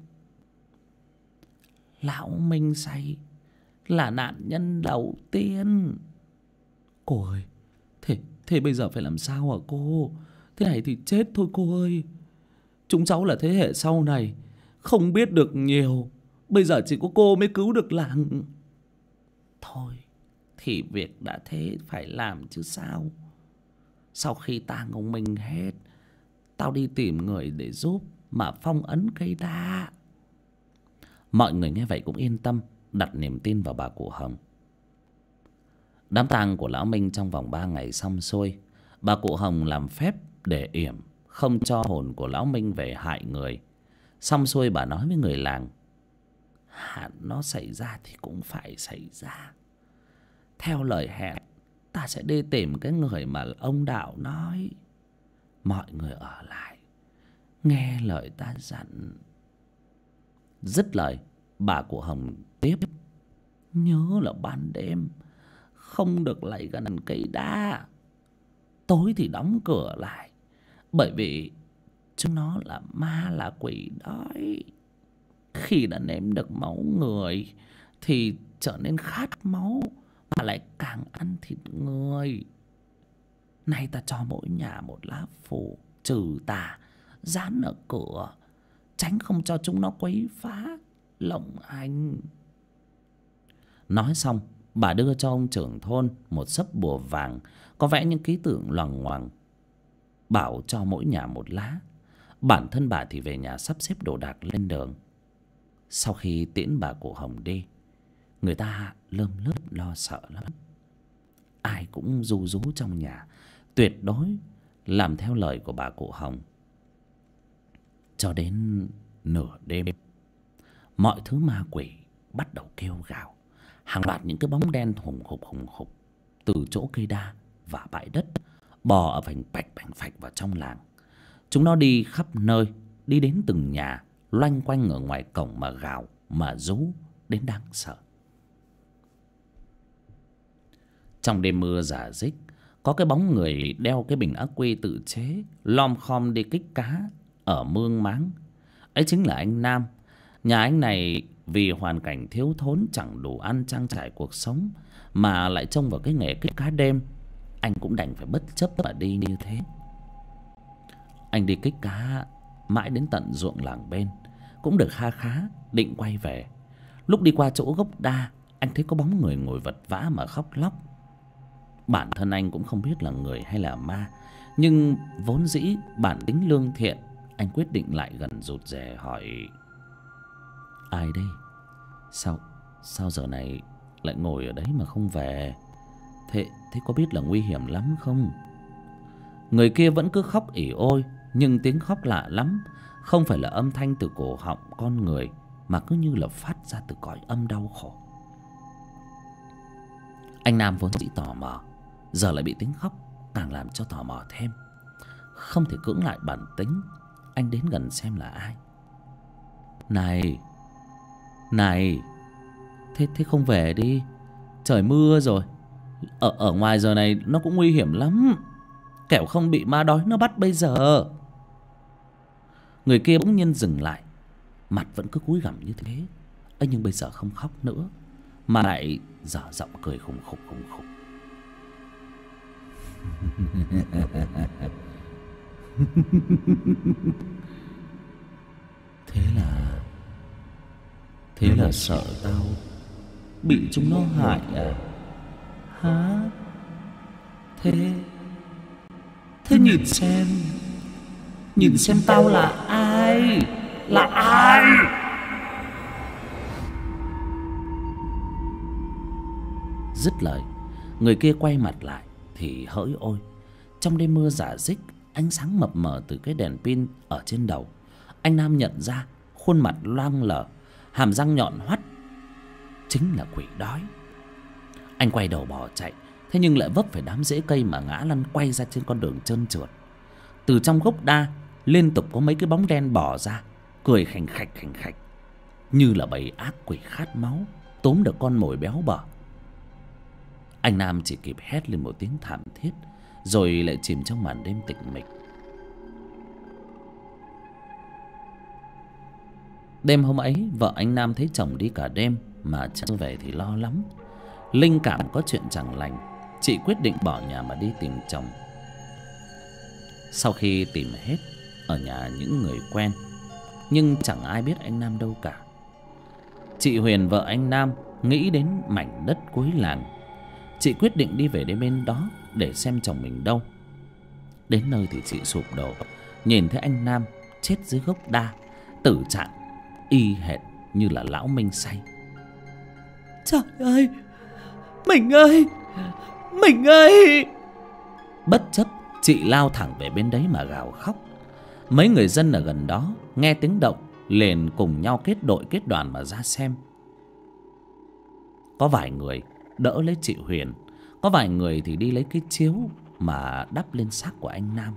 Lão Minh Say là nạn nhân đầu tiên. Cô ơi, thế bây giờ phải làm sao hả cô? Thế này thì chết thôi cô ơi. Chúng cháu là thế hệ sau này, không biết được nhiều. Bây giờ chỉ có cô mới cứu được làng. Thôi thì việc đã thế phải làm chứ sao. Sau khi tang ông Minh hết, tao đi tìm người để giúp mà phong ấn cây đa. Mọi người nghe vậy cũng yên tâm, đặt niềm tin vào bà cụ Hồng. Đám tang của lão Minh trong vòng 3 ngày xong xuôi. Bà cụ Hồng làm phép để yểm, không cho hồn của lão Minh về hại người. Xong xuôi bà nói với người làng: hạn nó xảy ra thì cũng phải xảy ra. Theo lời hẹn, ta sẽ đi tìm cái người mà ông Đạo nói. Mọi người ở lại, nghe lời ta dặn. Dứt lời, bà cụ Hồng tiếp: nhớ là ban đêm không được lại gần cây đa. Tối thì đóng cửa lại, bởi vì chúng nó là ma là quỷ đói. Khi đã nếm được máu người thì trở nên khát máu, mà lại càng ăn thịt người. Nay ta cho mỗi nhà một lá phù trừ tà dán ở cửa, tránh không cho chúng nó quấy phá lộng hành. Nói xong, bà đưa cho ông trưởng thôn một xấp bùa vàng có vẽ những ký tự loằng ngoằng, bảo cho mỗi nhà một lá. Bản thân bà thì về nhà sắp xếp đồ đạc lên đường. Sau khi tiễn bà cụ Hồng đi, người ta lơm lớt lo sợ lắm. Ai cũng ru rú trong nhà, tuyệt đối làm theo lời của bà cụ Hồng. Cho đến nửa đêm, mọi thứ ma quỷ bắt đầu kêu gào. Hàng loạt những cái bóng đen hùng hục từ chỗ cây đa và bãi đất bò ở vành phạch vào trong làng. Chúng nó đi khắp nơi, đi đến từng nhà, loanh quanh ở ngoài cổng mà gào mà rú đến đáng sợ. Trong đêm mưa rả rích, có cái bóng người đeo cái bình ắc quy tự chế lom khom đi kích cá ở mương máng. Ấy chính là anh Nam. Nhà anh này vì hoàn cảnh thiếu thốn, chẳng đủ ăn trang trải cuộc sống, mà lại trông vào cái nghề kích cá đêm, anh cũng đành phải bất chấp mà đi như thế. Anh đi kích cá mãi đến tận ruộng làng bên, cũng được kha khá, định quay về. Lúc đi qua chỗ gốc đa, anh thấy có bóng người ngồi vật vã mà khóc lóc. Bản thân anh cũng không biết là người hay là ma, nhưng vốn dĩ bản tính lương thiện, anh quyết định lại gần rụt rè hỏi: ai đây? Sao giờ này lại ngồi ở đấy mà không về? Thế có biết là nguy hiểm lắm không? Người kia vẫn cứ khóc ỉ ôi, nhưng tiếng khóc lạ lắm, không phải là âm thanh từ cổ họng con người, mà cứ như là phát ra từ cõi âm đau khổ. Anh Nam vốn dĩ tò mò, giờ lại bị tiếng khóc càng làm cho tò mò thêm. Không thể cưỡng lại bản tính, anh đến gần xem là ai. Này, thế không về đi, trời mưa rồi. Ở ngoài giờ này nó cũng nguy hiểm lắm, kẻo không bị ma đói nó bắt bây giờ. Người kia bỗng nhiên dừng lại, mặt vẫn cứ cúi gằm như thế, nhưng bây giờ không khóc nữa, mà lại dở giọng cười khùng khục. Thế là sợ tao bị chúng nó hại à? Hả? Thế nhìn xem tao là ai? Là ai? Dứt lời, người kia quay mặt lại thì hỡi ôi, trong đêm mưa rả rích, ánh sáng mập mờ từ cái đèn pin ở trên đầu, anh Nam nhận ra khuôn mặt loang lở, hàm răng nhọn hoắt, chính là quỷ đói. Anh quay đầu bỏ chạy, thế nhưng lại vấp phải đám rễ cây mà ngã lăn quay ra trên con đường trơn trượt. Từ trong gốc đa liên tục có mấy cái bóng đen bò ra, cười khành khạch, như là bầy ác quỷ khát máu tóm được con mồi béo bở. Anh Nam chỉ kịp hét lên một tiếng thảm thiết, rồi lại chìm trong màn đêm tịch mịch. Đêm hôm ấy, vợ anh Nam thấy chồng đi cả đêm mà chưa về thì lo lắm. Linh cảm có chuyện chẳng lành, chị quyết định bỏ nhà mà đi tìm chồng. Sau khi tìm hết ở nhà những người quen, nhưng chẳng ai biết anh Nam đâu cả. Chị Huyền, vợ anh Nam, nghĩ đến mảnh đất cuối làng. Chị quyết định đi về đến bên đó để xem chồng mình đâu. Đến nơi thì chị sụp đổ, nhìn thấy anh Nam chết dưới gốc đa, tử trạng y hệt như là lão Minh say. Trời ơi, mình ơi, mình ơi! Bất chấp, chị lao thẳng về bên đấy mà gào khóc. Mấy người dân ở gần đó nghe tiếng động liền cùng nhau kết đội kết đoàn mà ra xem. Có vài người đỡ lấy chị Huyền, có vài người thì đi lấy cái chiếu mà đắp lên xác của anh Nam.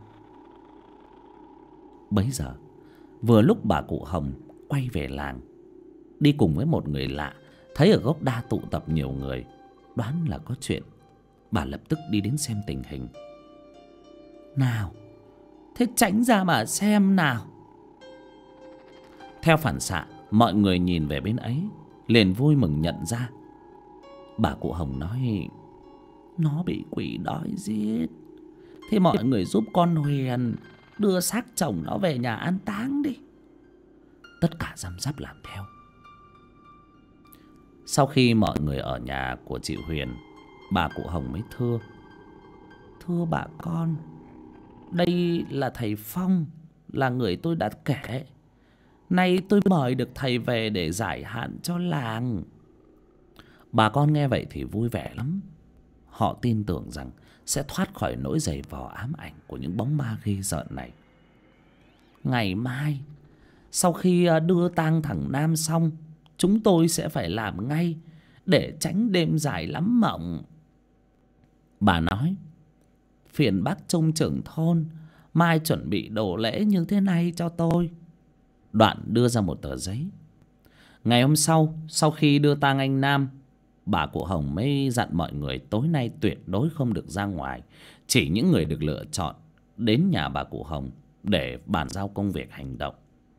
Bấy giờ vừa lúc bà cụ Hồng quay về làng, đi cùng với một người lạ, thấy ở gốc đa tụ tập nhiều người, đoán là có chuyện. Bà lập tức đi đến xem tình hình. Nào, thế tránh ra mà xem nào. Theo phản xạ, mọi người nhìn về bên ấy, liền vui mừng nhận ra. Bà cụ Hồng nói: nó bị quỷ đói giết. Thế mọi người giúp con Huyền đưa xác chồng nó về nhà an táng đi. Tất cả răm rắp làm theo. Sau khi mọi người ở nhà của chị Huyền, bà cụ Hồng mới thưa: thưa bà con, đây là thầy Phong, là người tôi đã kể. Nay tôi mời được thầy về để giải hạn cho làng. Bà con nghe vậy thì vui vẻ lắm. Họ tin tưởng rằng sẽ thoát khỏi nỗi giày vò ám ảnh của những bóng ma ghê rợn này. Ngày mai, sau khi đưa tang thằng Nam xong, chúng tôi sẽ phải làm ngay để tránh đêm dài lắm mộng. Bà nói: phiền bác Trung trưởng thôn mai chuẩn bị đồ lễ như thế này cho tôi. Đoạn đưa ra một tờ giấy. Ngày hôm sau, sau khi đưa tang anh Nam, bà cụ Hồng mới dặn mọi người tối nay tuyệt đối không được ra ngoài, chỉ những người được lựa chọn đến nhà bà cụ Hồng để bàn giao công việc hành động.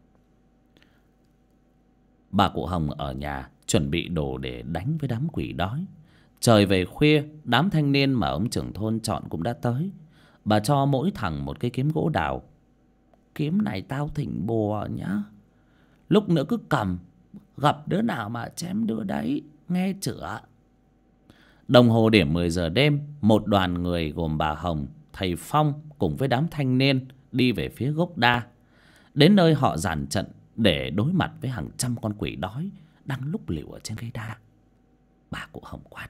Bà cụ Hồng ở nhà chuẩn bị đồ để đánh với đám quỷ đói. Trời về khuya, đám thanh niên mà ông trưởng thôn chọn cũng đã tới. Bà cho mỗi thằng một cây kiếm gỗ đào. Kiếm này tao thỉnh bùa nhá. Lúc nữa cứ cầm, gặp đứa nào mà chém đứa đấy, nghe chữa. Đồng hồ điểm 10 giờ đêm, một đoàn người gồm bà Hồng, thầy Phong cùng với đám thanh niên đi về phía gốc đa. Đến nơi họ dàn trận để đối mặt với hàng trăm con quỷ đói đang lúc liễu ở trên cây đa. Bà cụ Hồng quát: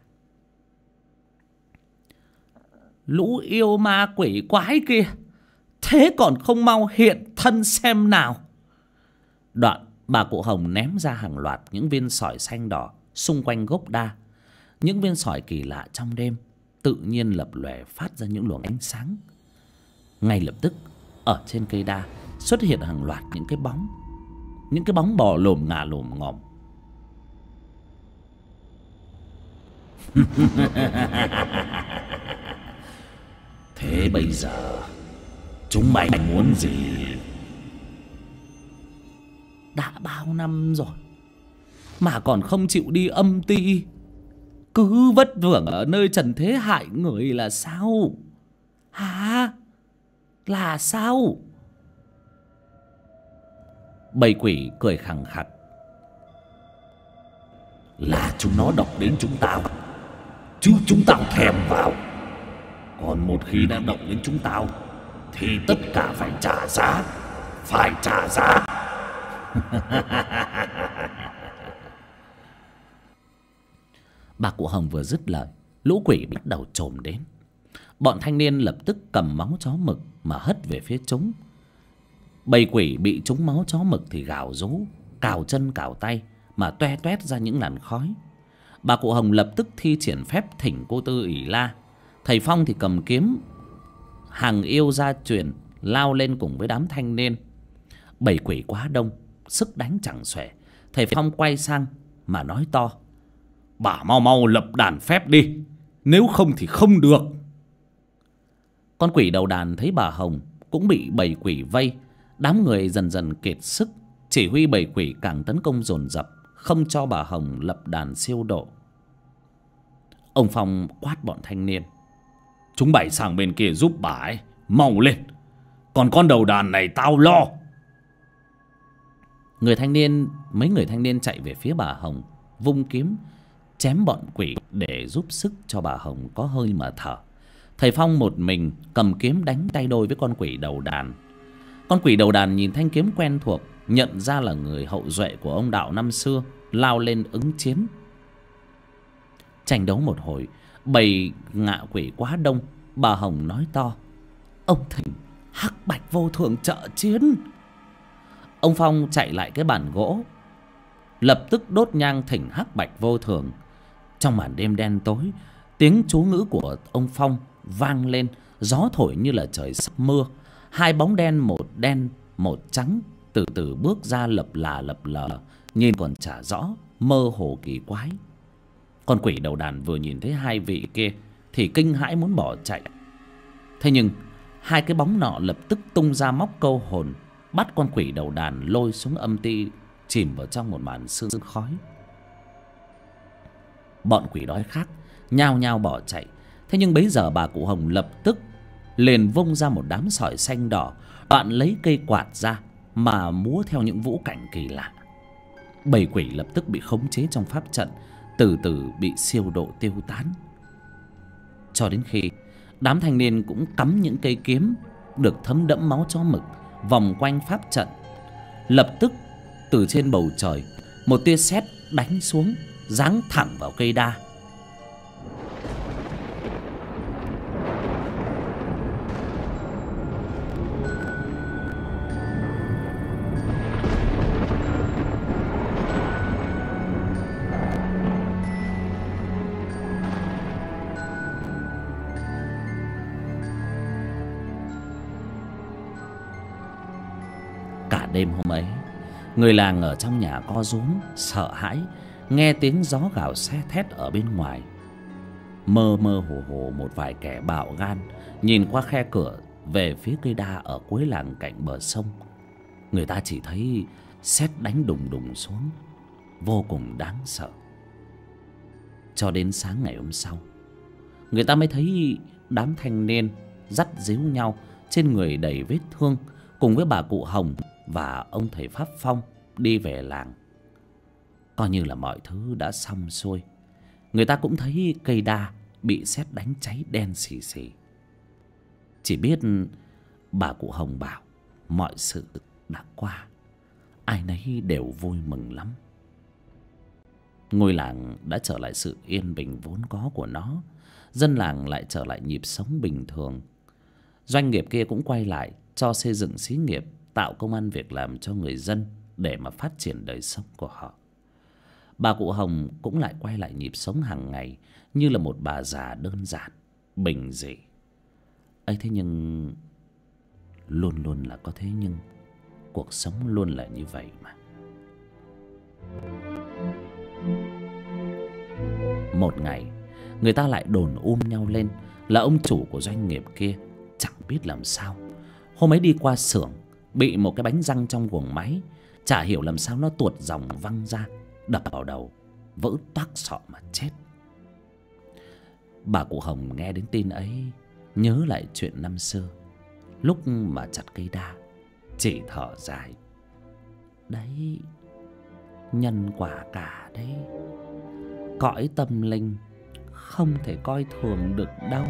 lũ yêu ma quỷ quái kia, thế còn không mau hiện thân xem nào. Đoạn bà cụ Hồng ném ra hàng loạt những viên sỏi xanh đỏ xung quanh gốc đa. Những viên sỏi kỳ lạ trong đêm tự nhiên lập lòe phát ra những luồng ánh sáng. Ngay lập tức ở trên cây đa xuất hiện hàng loạt những cái bóng bò lồm ngà lồm ngòm. Thế bây giờ chúng mày muốn gì? Đã bao năm rồi mà còn không chịu đi âm ty, cứ vất vưởng ở nơi trần thế hại người là sao? Hả? Là sao? Bầy quỷ cười khằng khặc: là chúng nó động đến chúng tao, chứ chúng tao thèm vào. Còn một khi đã động đến chúng tao thì tất cả phải trả giá. Phải trả giá. Bà cụ Hồng vừa dứt lời, lũ quỷ bắt đầu chồm đến. Bọn thanh niên lập tức cầm máu chó mực mà hất về phía chúng. Bầy quỷ bị trúng máu chó mực thì gào rú, cào chân cào tay mà toe toét ra những làn khói. Bà cụ Hồng lập tức thi triển phép thỉnh cô Tư ỷ la. Thầy Phong thì cầm kiếm hàng yêu gia truyền lao lên cùng với đám thanh niên. Bầy quỷ quá đông, sức đánh chẳng xuể. Thầy Phong quay sang mà nói to: bà mau mau lập đàn phép đi, nếu không thì không được. Con quỷ đầu đàn thấy bà Hồng cũng bị bầy quỷ vây, đám người dần dần kiệt sức, chỉ huy bầy quỷ càng tấn công dồn dập, không cho bà Hồng lập đàn siêu độ. Ông Phong quát bọn thanh niên: chúng bay sang bên kia giúp bà ấy, mau lên, còn con đầu đàn này tao lo. Mấy người thanh niên chạy về phía bà Hồng, vung kiếm chém bọn quỷ để giúp sức cho bà Hồng có hơi mà thở. Thầy Phong một mình cầm kiếm đánh tay đôi với con quỷ đầu đàn. Con quỷ đầu đàn nhìn thanh kiếm quen thuộc, nhận ra là người hậu duệ của ông Đạo năm xưa, lao lên ứng chiến. Tranh đấu một hồi, bầy ngạ quỷ quá đông, bà Hồng nói to: ông thỉnh hắc bạch vô thường trợ chiến. Ông Phong chạy lại cái bàn gỗ, lập tức đốt nhang thỉnh hắc bạch vô thường. Trong màn đêm đen tối, tiếng chú ngữ của ông Phong vang lên, gió thổi như là trời sắp mưa. Hai bóng đen, một đen một trắng, từ từ bước ra lập lờ, nhìn còn chả rõ, mơ hồ kỳ quái. Con quỷ đầu đàn vừa nhìn thấy hai vị kia thì kinh hãi muốn bỏ chạy. Thế nhưng hai cái bóng nọ lập tức tung ra móc câu hồn, bắt con quỷ đầu đàn lôi xuống âm ti, chìm vào trong một màn sương khói. Bọn quỷ đói khát nhao nhao bỏ chạy. Thế nhưng bấy giờ bà cụ Hồng lập tức liền vung ra một đám sỏi xanh đỏ, đoạn lấy cây quạt ra mà múa theo những vũ cảnh kỳ lạ. Bầy quỷ lập tức bị khống chế trong pháp trận, từ từ bị siêu độ tiêu tán. Cho đến khi đám thanh niên cũng cắm những cây kiếm được thấm đẫm máu chó mực vòng quanh pháp trận. Lập tức từ trên bầu trời, một tia sét đánh xuống, giáng thẳng vào cây đa. Cả đêm hôm ấy, người làng ở trong nhà co rúm sợ hãi, nghe tiếng gió gào xe thét ở bên ngoài. Mơ mơ hồ hồ một vài kẻ bạo gan nhìn qua khe cửa về phía cây đa ở cuối làng cạnh bờ sông. Người ta chỉ thấy sét đánh đùng đùng xuống, vô cùng đáng sợ. Cho đến sáng ngày hôm sau, người ta mới thấy đám thanh niên dắt díu nhau, trên người đầy vết thương, cùng với bà cụ Hồng và ông thầy Pháp Phong đi về làng. Coi như là mọi thứ đã xong xuôi. Người ta cũng thấy cây đa bị sét đánh cháy đen xì xì. Chỉ biết bà cụ Hồng bảo mọi sự đã qua, ai nấy đều vui mừng lắm. Ngôi làng đã trở lại sự yên bình vốn có của nó. Dân làng lại trở lại nhịp sống bình thường. Doanh nghiệp kia cũng quay lại cho xây dựng xí nghiệp, tạo công ăn việc làm cho người dân để mà phát triển đời sống của họ. Bà cụ Hồng cũng lại quay lại nhịp sống hàng ngày như là một bà già đơn giản, bình dị. ấy thế nhưng luôn luôn là có thế nhưng, cuộc sống luôn là như vậy mà. Một ngày, người ta lại đồn nhau lên là ông chủ của doanh nghiệp kia chẳng biết làm sao, hôm ấy đi qua xưởng bị một cái bánh răng trong guồng máy, chả hiểu làm sao nó tuột dòng văng ra, đập vào đầu, vỡ toác sọ mà chết. Bà cụ Hồng nghe đến tin ấy, nhớ lại chuyện năm xưa lúc mà chặt cây đa, chỉ thở dài: đấy, nhân quả cả đấy, cõi tâm linh không thể coi thường được đâu.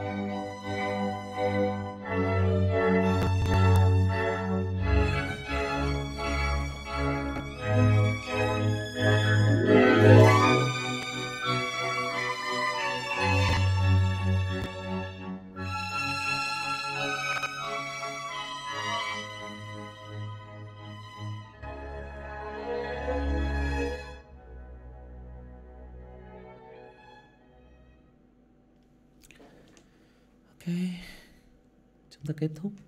Ok, chúng ta kết thúc.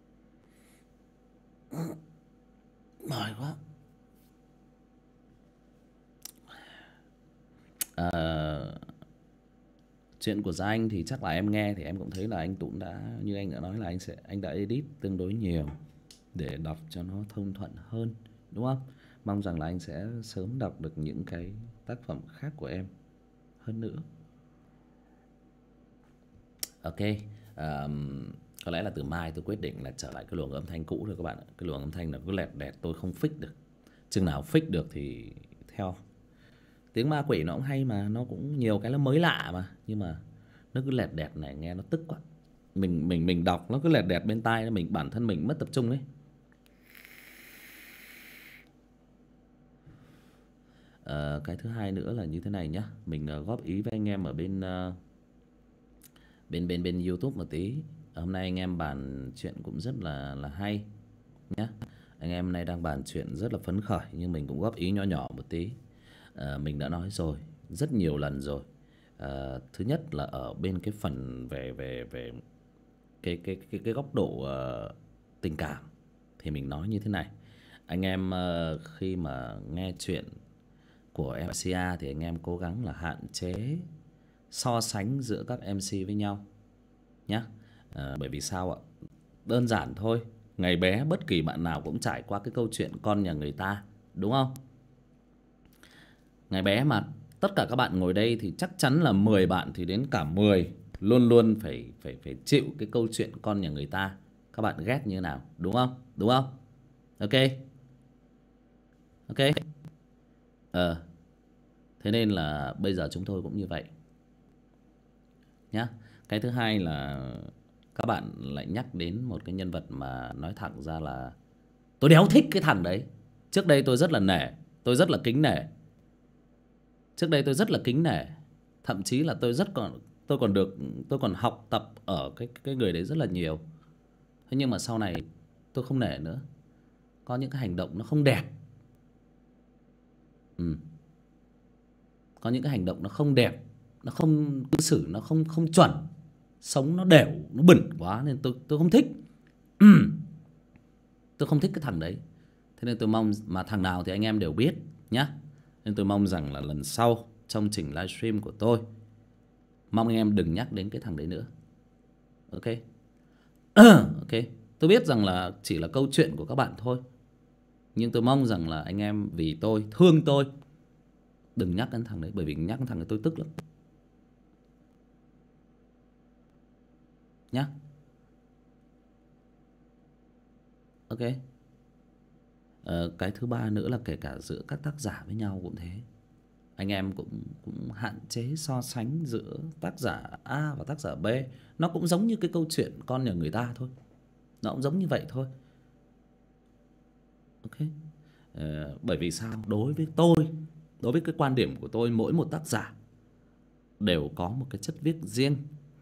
Mỏi quá. Chuyện Chuyện của Gia Anh thì chắc là em nghe thì em cũng thấy là anh Tũng đã, như anh đã nói là anh đã edit tương đối nhiều để đọc cho nó thông thuận hơn, đúng không? Mong rằng là anh sẽ sớm đọc được những cái tác phẩm khác của em hơn nữa. Ok, có lẽ là từ mai tôi quyết định là trở lại cái luồng âm thanh cũ rồi các bạn ạ. Cái luồng âm thanh là cứ lẹt đẹt, tôi không fix được. Chừng nào fix được thì theo. Tiếng ma quỷ nó cũng hay mà, nó cũng nhiều cái nó mới lạ mà, nhưng mà nó cứ lẹt đẹt này nghe nó tức quá. Mình đọc nó cứ lẹt đẹt bên tai, bản thân mình mất tập trung ấy. Cái thứ hai nữa là như thế này nhá, mình góp ý với anh em ở bên YouTube một tí. Hôm nay anh em bàn chuyện cũng rất là hay nhá. Anh em nay đang bàn chuyện rất là phấn khởi, nhưng mình cũng góp ý nhỏ nhỏ một tí. Mình đã nói rồi rất nhiều lần rồi. Thứ nhất là ở bên cái phần về cái góc độ tình cảm thì mình nói như thế này. Anh em khi mà nghe chuyện của MCA thì anh em cố gắng là hạn chế so sánh giữa các MC với nhau nhé. Bởi vì sao ạ? Đơn giản thôi, ngày bé bất kỳ bạn nào cũng trải qua cái câu chuyện con nhà người ta, đúng không? Ngày bé mà tất cả các bạn ngồi đây thì chắc chắn là 10 bạn thì đến cả 10 luôn luôn phải chịu cái câu chuyện con nhà người ta. Các bạn ghét như nào, đúng không? Đúng không? Ok. Ok. Thế nên là bây giờ chúng tôi cũng như vậy nhá. Cái thứ hai là các bạn lại nhắc đến một cái nhân vật mà nói thẳng ra là tôi đéo thích cái thằng đấy. Trước đây tôi rất là nể, tôi rất là kính nể. Trước đây tôi rất là kính nể, thậm chí là tôi còn học tập ở cái người đấy rất là nhiều. Thế nhưng mà sau này tôi không nể nữa. Có những cái hành động nó không đẹp. Có những cái hành động nó không đẹp, nó không cư xử nó không chuẩn, sống nó đều, nó bẩn quá nên tôi không thích. Tôi không thích cái thằng đấy. Thế nên tôi mong, mà thằng nào thì anh em đều biết nhá. Nên tôi mong rằng là lần sau trong trình livestream của tôi, mong anh em đừng nhắc đến cái thằng đấy nữa. Ok. Ok. Tôi biết rằng là chỉ là câu chuyện của các bạn thôi, nhưng tôi mong rằng là anh em vì tôi, thương tôi, đừng nhắc đến thằng đấy. Bởi vì nhắc đến thằng đấy tôi tức lắm nhá. Ok. Cái thứ ba nữa là kể cả giữa các tác giả với nhau cũng thế. Anh em cũng hạn chế so sánh giữa tác giả A và tác giả B. Nó cũng giống như cái câu chuyện con nhà người ta thôi. Nó cũng giống như vậy thôi. Ok. Bởi vì sao? Đối với tôi, đối với cái quan điểm của tôi, mỗi một tác giả đều có một cái chất viết riêng,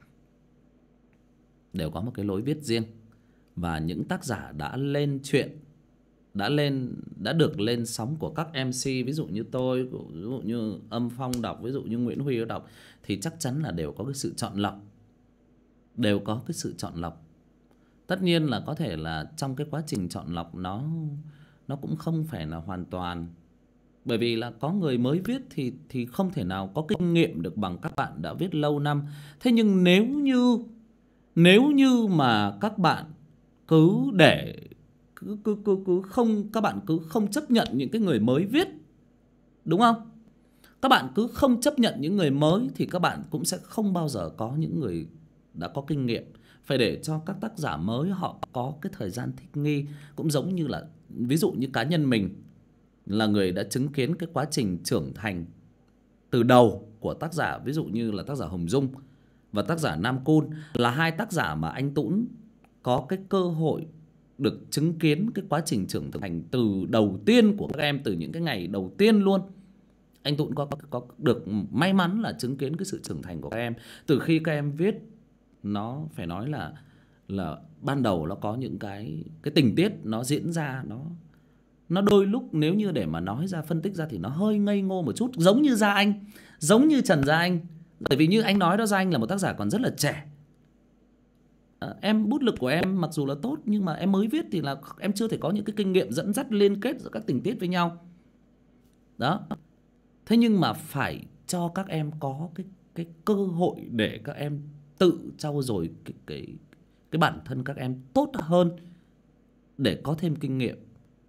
đều có một cái lối viết riêng. Và những tác giả đã lên chuyện, đã được lên sóng của các MC, ví dụ như tôi, ví dụ như Âm Phong đọc, ví dụ như Nguyễn Huy đọc, thì chắc chắn là đều có cái sự chọn lọc. Đều có cái sự chọn lọc. Tất nhiên là có thể là trong cái quá trình chọn lọc nó cũng không phải là hoàn toàn. Bởi vì là có người mới viết thì không thể nào có kinh nghiệm được bằng các bạn đã viết lâu năm. Thế nhưng nếu như mà các bạn cứ để các bạn cứ không chấp nhận những cái người mới viết, đúng không? Các bạn cứ không chấp nhận những người mới thì các bạn cũng sẽ không bao giờ có những người đã có kinh nghiệm. Phải để cho các tác giả mới họ có cái thời gian thích nghi. Cũng giống như là, ví dụ như cá nhân mình là người đã chứng kiến cái quá trình trưởng thành từ đầu của tác giả, ví dụ như là tác giả Hồng Dung và tác giả Nam Cun, là hai tác giả mà anh Tũng có cái cơ hội được chứng kiến cái quá trình trưởng thành từ đầu tiên của các em, từ những cái ngày đầu tiên luôn. Anh Tũng có được may mắn là chứng kiến cái sự trưởng thành của các em. Từ khi các em viết, nó phải nói là ban đầu nó có những cái tình tiết nó diễn ra, nó đôi lúc nếu như để mà nói ra, phân tích ra thì nó hơi ngây ngô một chút, giống như Gia Anh, giống như Trần Gia Anh. Bởi vì như anh nói đó, Gia Anh là một tác giả còn rất là trẻ. Em, bút lực của em mặc dù là tốt, nhưng mà em mới viết thì là em chưa thể có những cái kinh nghiệm dẫn dắt liên kết giữa các tình tiết với nhau. Đó. Thế nhưng mà phải cho các em có cái cơ hội để các em tự trau dồi cái bản thân các em tốt hơn để có thêm kinh nghiệm.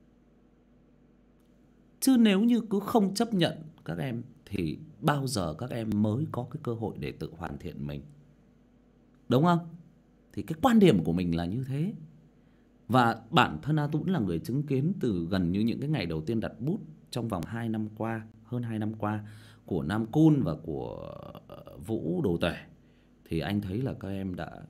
Chứ nếu như cứ không chấp nhận các em thì bao giờ các em mới có cái cơ hội để tự hoàn thiện mình, đúng không? Thì cái quan điểm của mình là như thế. Và bản thân A Tũng là người chứng kiến từ gần như những cái ngày đầu tiên đặt bút trong vòng 2 năm qua, hơn 2 năm qua, của Nam Cun và của Vũ Đồ Tể, thì anh thấy là các em đã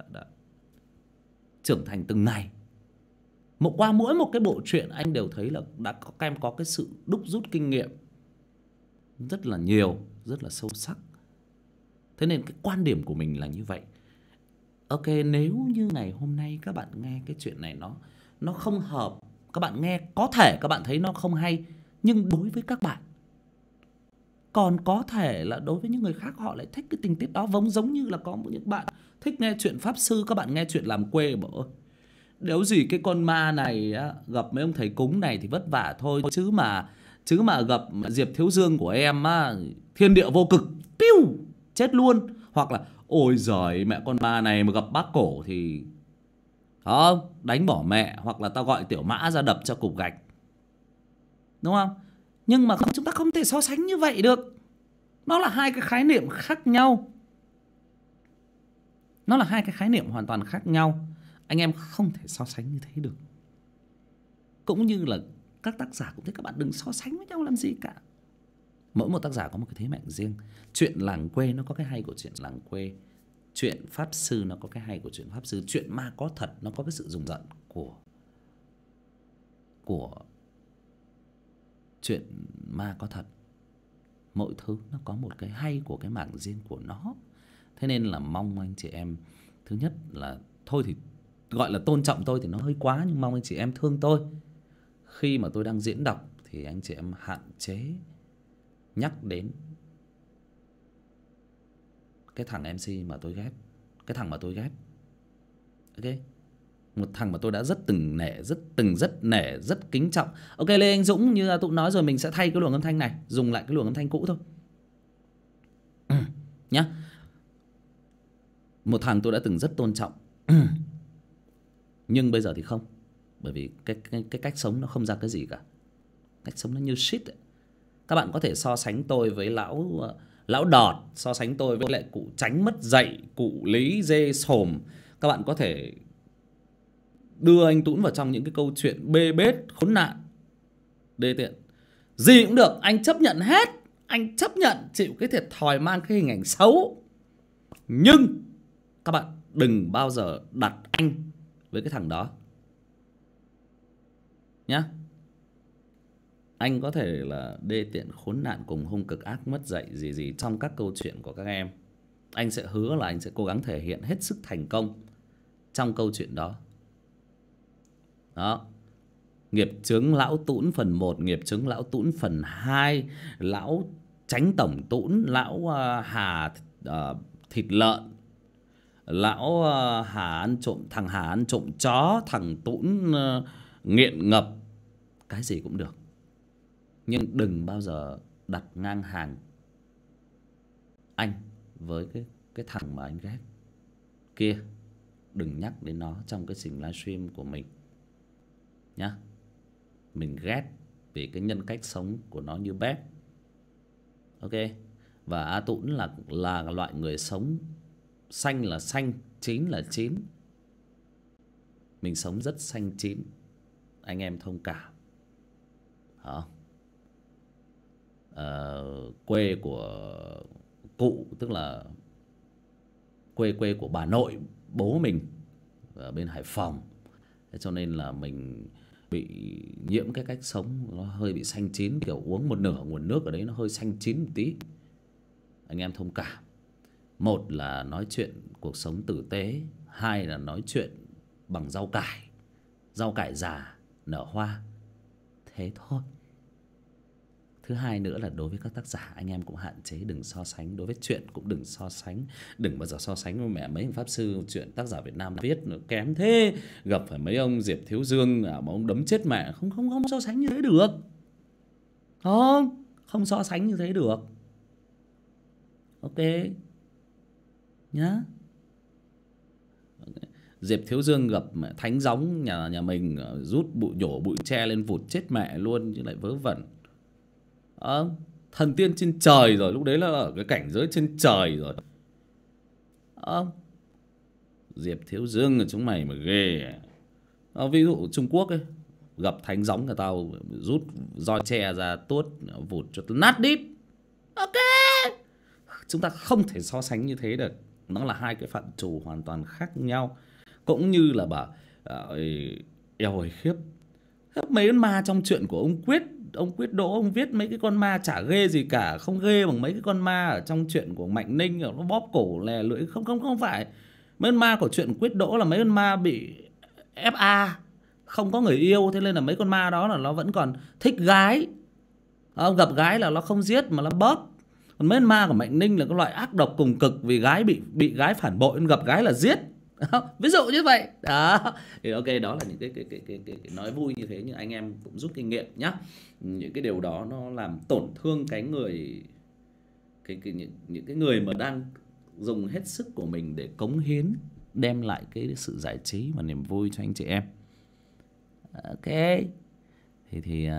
trưởng thành từng ngày. Qua mỗi một cái bộ truyện anh đều thấy là các em có cái sự đúc rút kinh nghiệm rất là nhiều, rất là sâu sắc. Thế nên cái quan điểm của mình là như vậy. Ok, nếu như ngày hôm nay các bạn nghe cái chuyện này nó không hợp, các bạn nghe có thể các bạn thấy nó không hay, nhưng đối với các bạn, còn có thể là đối với những người khác họ lại thích cái tình tiết đó. Giống như là có những bạn thích nghe chuyện pháp sư, các bạn nghe chuyện làm quê bảo ơi, nếu gì cái con ma này á, gặp mấy ông thầy cúng này thì vất vả thôi, chứ mà gặp Diệp Thiếu Dương của em á, thiên địa vô cực, piu, chết luôn. Hoặc là ôi giời, mẹ con ma này mà gặp bác cổ thì không, đánh bỏ mẹ, hoặc là tao gọi tiểu mã ra đập cho cục gạch, đúng không? Nhưng mà chúng ta không thể so sánh như vậy được. Nó là hai cái khái niệm khác nhau. Nó là hai cái khái niệm hoàn toàn khác nhau. Anh em không thể so sánh như thế được. Cũng như là các tác giả cũng thế, các bạn đừng so sánh với nhau làm gì cả. Mỗi một tác giả có một cái thế mạnh riêng. Chuyện làng quê nó có cái hay của chuyện làng quê, chuyện pháp sư nó có cái hay của chuyện pháp sư, chuyện ma có thật nó có cái sự rùng rợn của chuyện ma có thật. Mỗi thứ nó có một cái hay của cái mảng riêng của nó. Thế nên là mong anh chị em, thứ nhất là thôi thì gọi là tôn trọng tôi thì nó hơi quá, nhưng mong anh chị em thương tôi. Khi mà tôi đang diễn đọc thì anh chị em hạn chế nhắc đến cái thằng MC mà tôi ghét, cái thằng mà tôi ghét. Ok, một thằng mà tôi đã rất nể, rất kính trọng. Ok, Lê Anh Dũng như tụi nói rồi, mình sẽ thay cái luồng âm thanh này, dùng lại cái luồng âm thanh cũ thôi nhá. Một thằng tôi đã từng rất tôn trọng nhưng bây giờ thì không, bởi vì cái cách sống nó không ra cái gì cả. Cách sống nó như shit ấy. Các bạn có thể so sánh tôi với lão Đọt, so sánh tôi với lại cụ Tránh Mất Dậy, cụ Lý Dê Sồm. Các bạn có thể đưa anh Tũng vào trong những cái câu chuyện bê bết, khốn nạn, đê tiện, gì cũng được, anh chấp nhận hết. Anh chấp nhận chịu cái thiệt thòi mang cái hình ảnh xấu. Nhưng các bạn đừng bao giờ đặt anh với cái thằng đó nhá. Anh có thể là đê tiện, khốn nạn, cùng hung, cực ác, mất dạy gì trong các câu chuyện của các em. Anh sẽ hứa là anh sẽ cố gắng thể hiện hết sức thành công trong câu chuyện đó. Đó. Nghiệp chướng lão Tũn phần 1, nghiệp chướng lão Tũn phần 2, lão Tránh Tổng Tũn, lão Hà thịt lợn, lão thằng Hà ăn trộm chó, thằng Tũn nghiện ngập, cái gì cũng được. Nhưng đừng bao giờ đặt ngang hàng anh với cái thằng mà anh ghét kia. Đừng nhắc đến nó trong cái trình livestream của mình nhá. Mình ghét vì cái nhân cách sống của nó như bếp. Ok. Và A Tũng là loại người sống xanh là xanh, chín là chín. Mình sống rất xanh chín, anh em thông cảm. Hả? Quê của cụ, tức là quê của bà nội bố mình ở bên Hải Phòng. Thế cho nên là mình bị nhiễm cái cách sống nó hơi bị xanh chín, kiểu uống một nửa nguồn nước ở đấy nó hơi xanh chín một tí. Anh em thông cảm. Một là nói chuyện cuộc sống tử tế, hai là nói chuyện bằng rau cải già nở hoa, thế thôi. Thứ hai nữa là đối với các tác giả, anh em cũng hạn chế đừng so sánh. Đối với chuyện cũng đừng so sánh. Đừng bao giờ so sánh với mẹ mấy ông pháp sư. Chuyện tác giả Việt Nam viết nó kém thế, gặp phải mấy ông Diệp Thiếu Dương mà ông đấm chết mẹ. Không so sánh như thế được. Không so sánh như thế được. Ok nhá. Diệp Thiếu Dương gặp thánh gióng nhà mình rút bụi nhổ bụi tre lên vụt chết mẹ luôn chứ lại vớ vẩn. Thần tiên trên trời rồi, lúc đấy là ở cái cảnh giới trên trời rồi. Diệp Thiếu Dương là chúng mày mà ghê. Ví dụ Trung Quốc ấy, gặp thánh gióng người tao rút roi tre ra tuốt vụt cho nát đít. Ok, chúng ta không thể so sánh như thế được. Nó là hai cái phạm trù hoàn toàn khác nhau. Cũng như là bảo eo ơi khiếp, mấy con ma trong chuyện của ông Quyết Đỗ, ông viết mấy cái con ma chả ghê gì cả, không ghê bằng mấy cái con ma ở trong chuyện của Mạnh Ninh nó bóp cổ lè lưỡi. Không phải. Mấy con ma của chuyện Quyết Đỗ là mấy con ma bị FA, không có người yêu, thế nên là mấy con ma đó là nó vẫn còn thích gái. Gặp gái là nó không giết mà nó bóp. Còn mấy con ma của Mạnh Ninh là cái loại ác độc cùng cực, vì gái bị gái phản bội, gặp gái là giết. Ví dụ như vậy đó. Thì ok, đó là những cái nói vui như thế, nhưng anh em cũng rút kinh nghiệm nhá. Những cái điều đó nó làm tổn thương cái người, những cái người mà đang dùng hết sức của mình để cống hiến, đem lại cái sự giải trí và niềm vui cho anh chị em. Ok, thì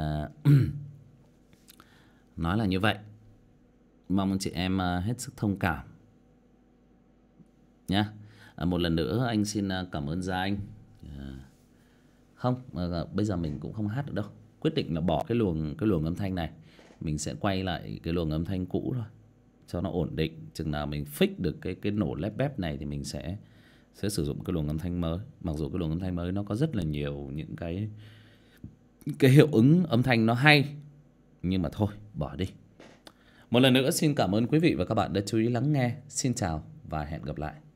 nói là như vậy. Mong anh chị em hết sức thông cảm nhá. Một lần nữa anh xin cảm ơn Gia Anh. Không, bây giờ mình cũng không hát được đâu. Quyết định là bỏ cái luồng âm thanh này. Mình sẽ quay lại cái luồng âm thanh cũ thôi, cho nó ổn định. Chừng nào mình fix được cái nổ lép bép này thì mình sẽ sử dụng cái luồng âm thanh mới. Mặc dù cái luồng âm thanh mới nó có rất là nhiều những cái hiệu ứng âm thanh nó hay, nhưng mà thôi, bỏ đi. Một lần nữa xin cảm ơn quý vị và các bạn đã chú ý lắng nghe. Xin chào và hẹn gặp lại.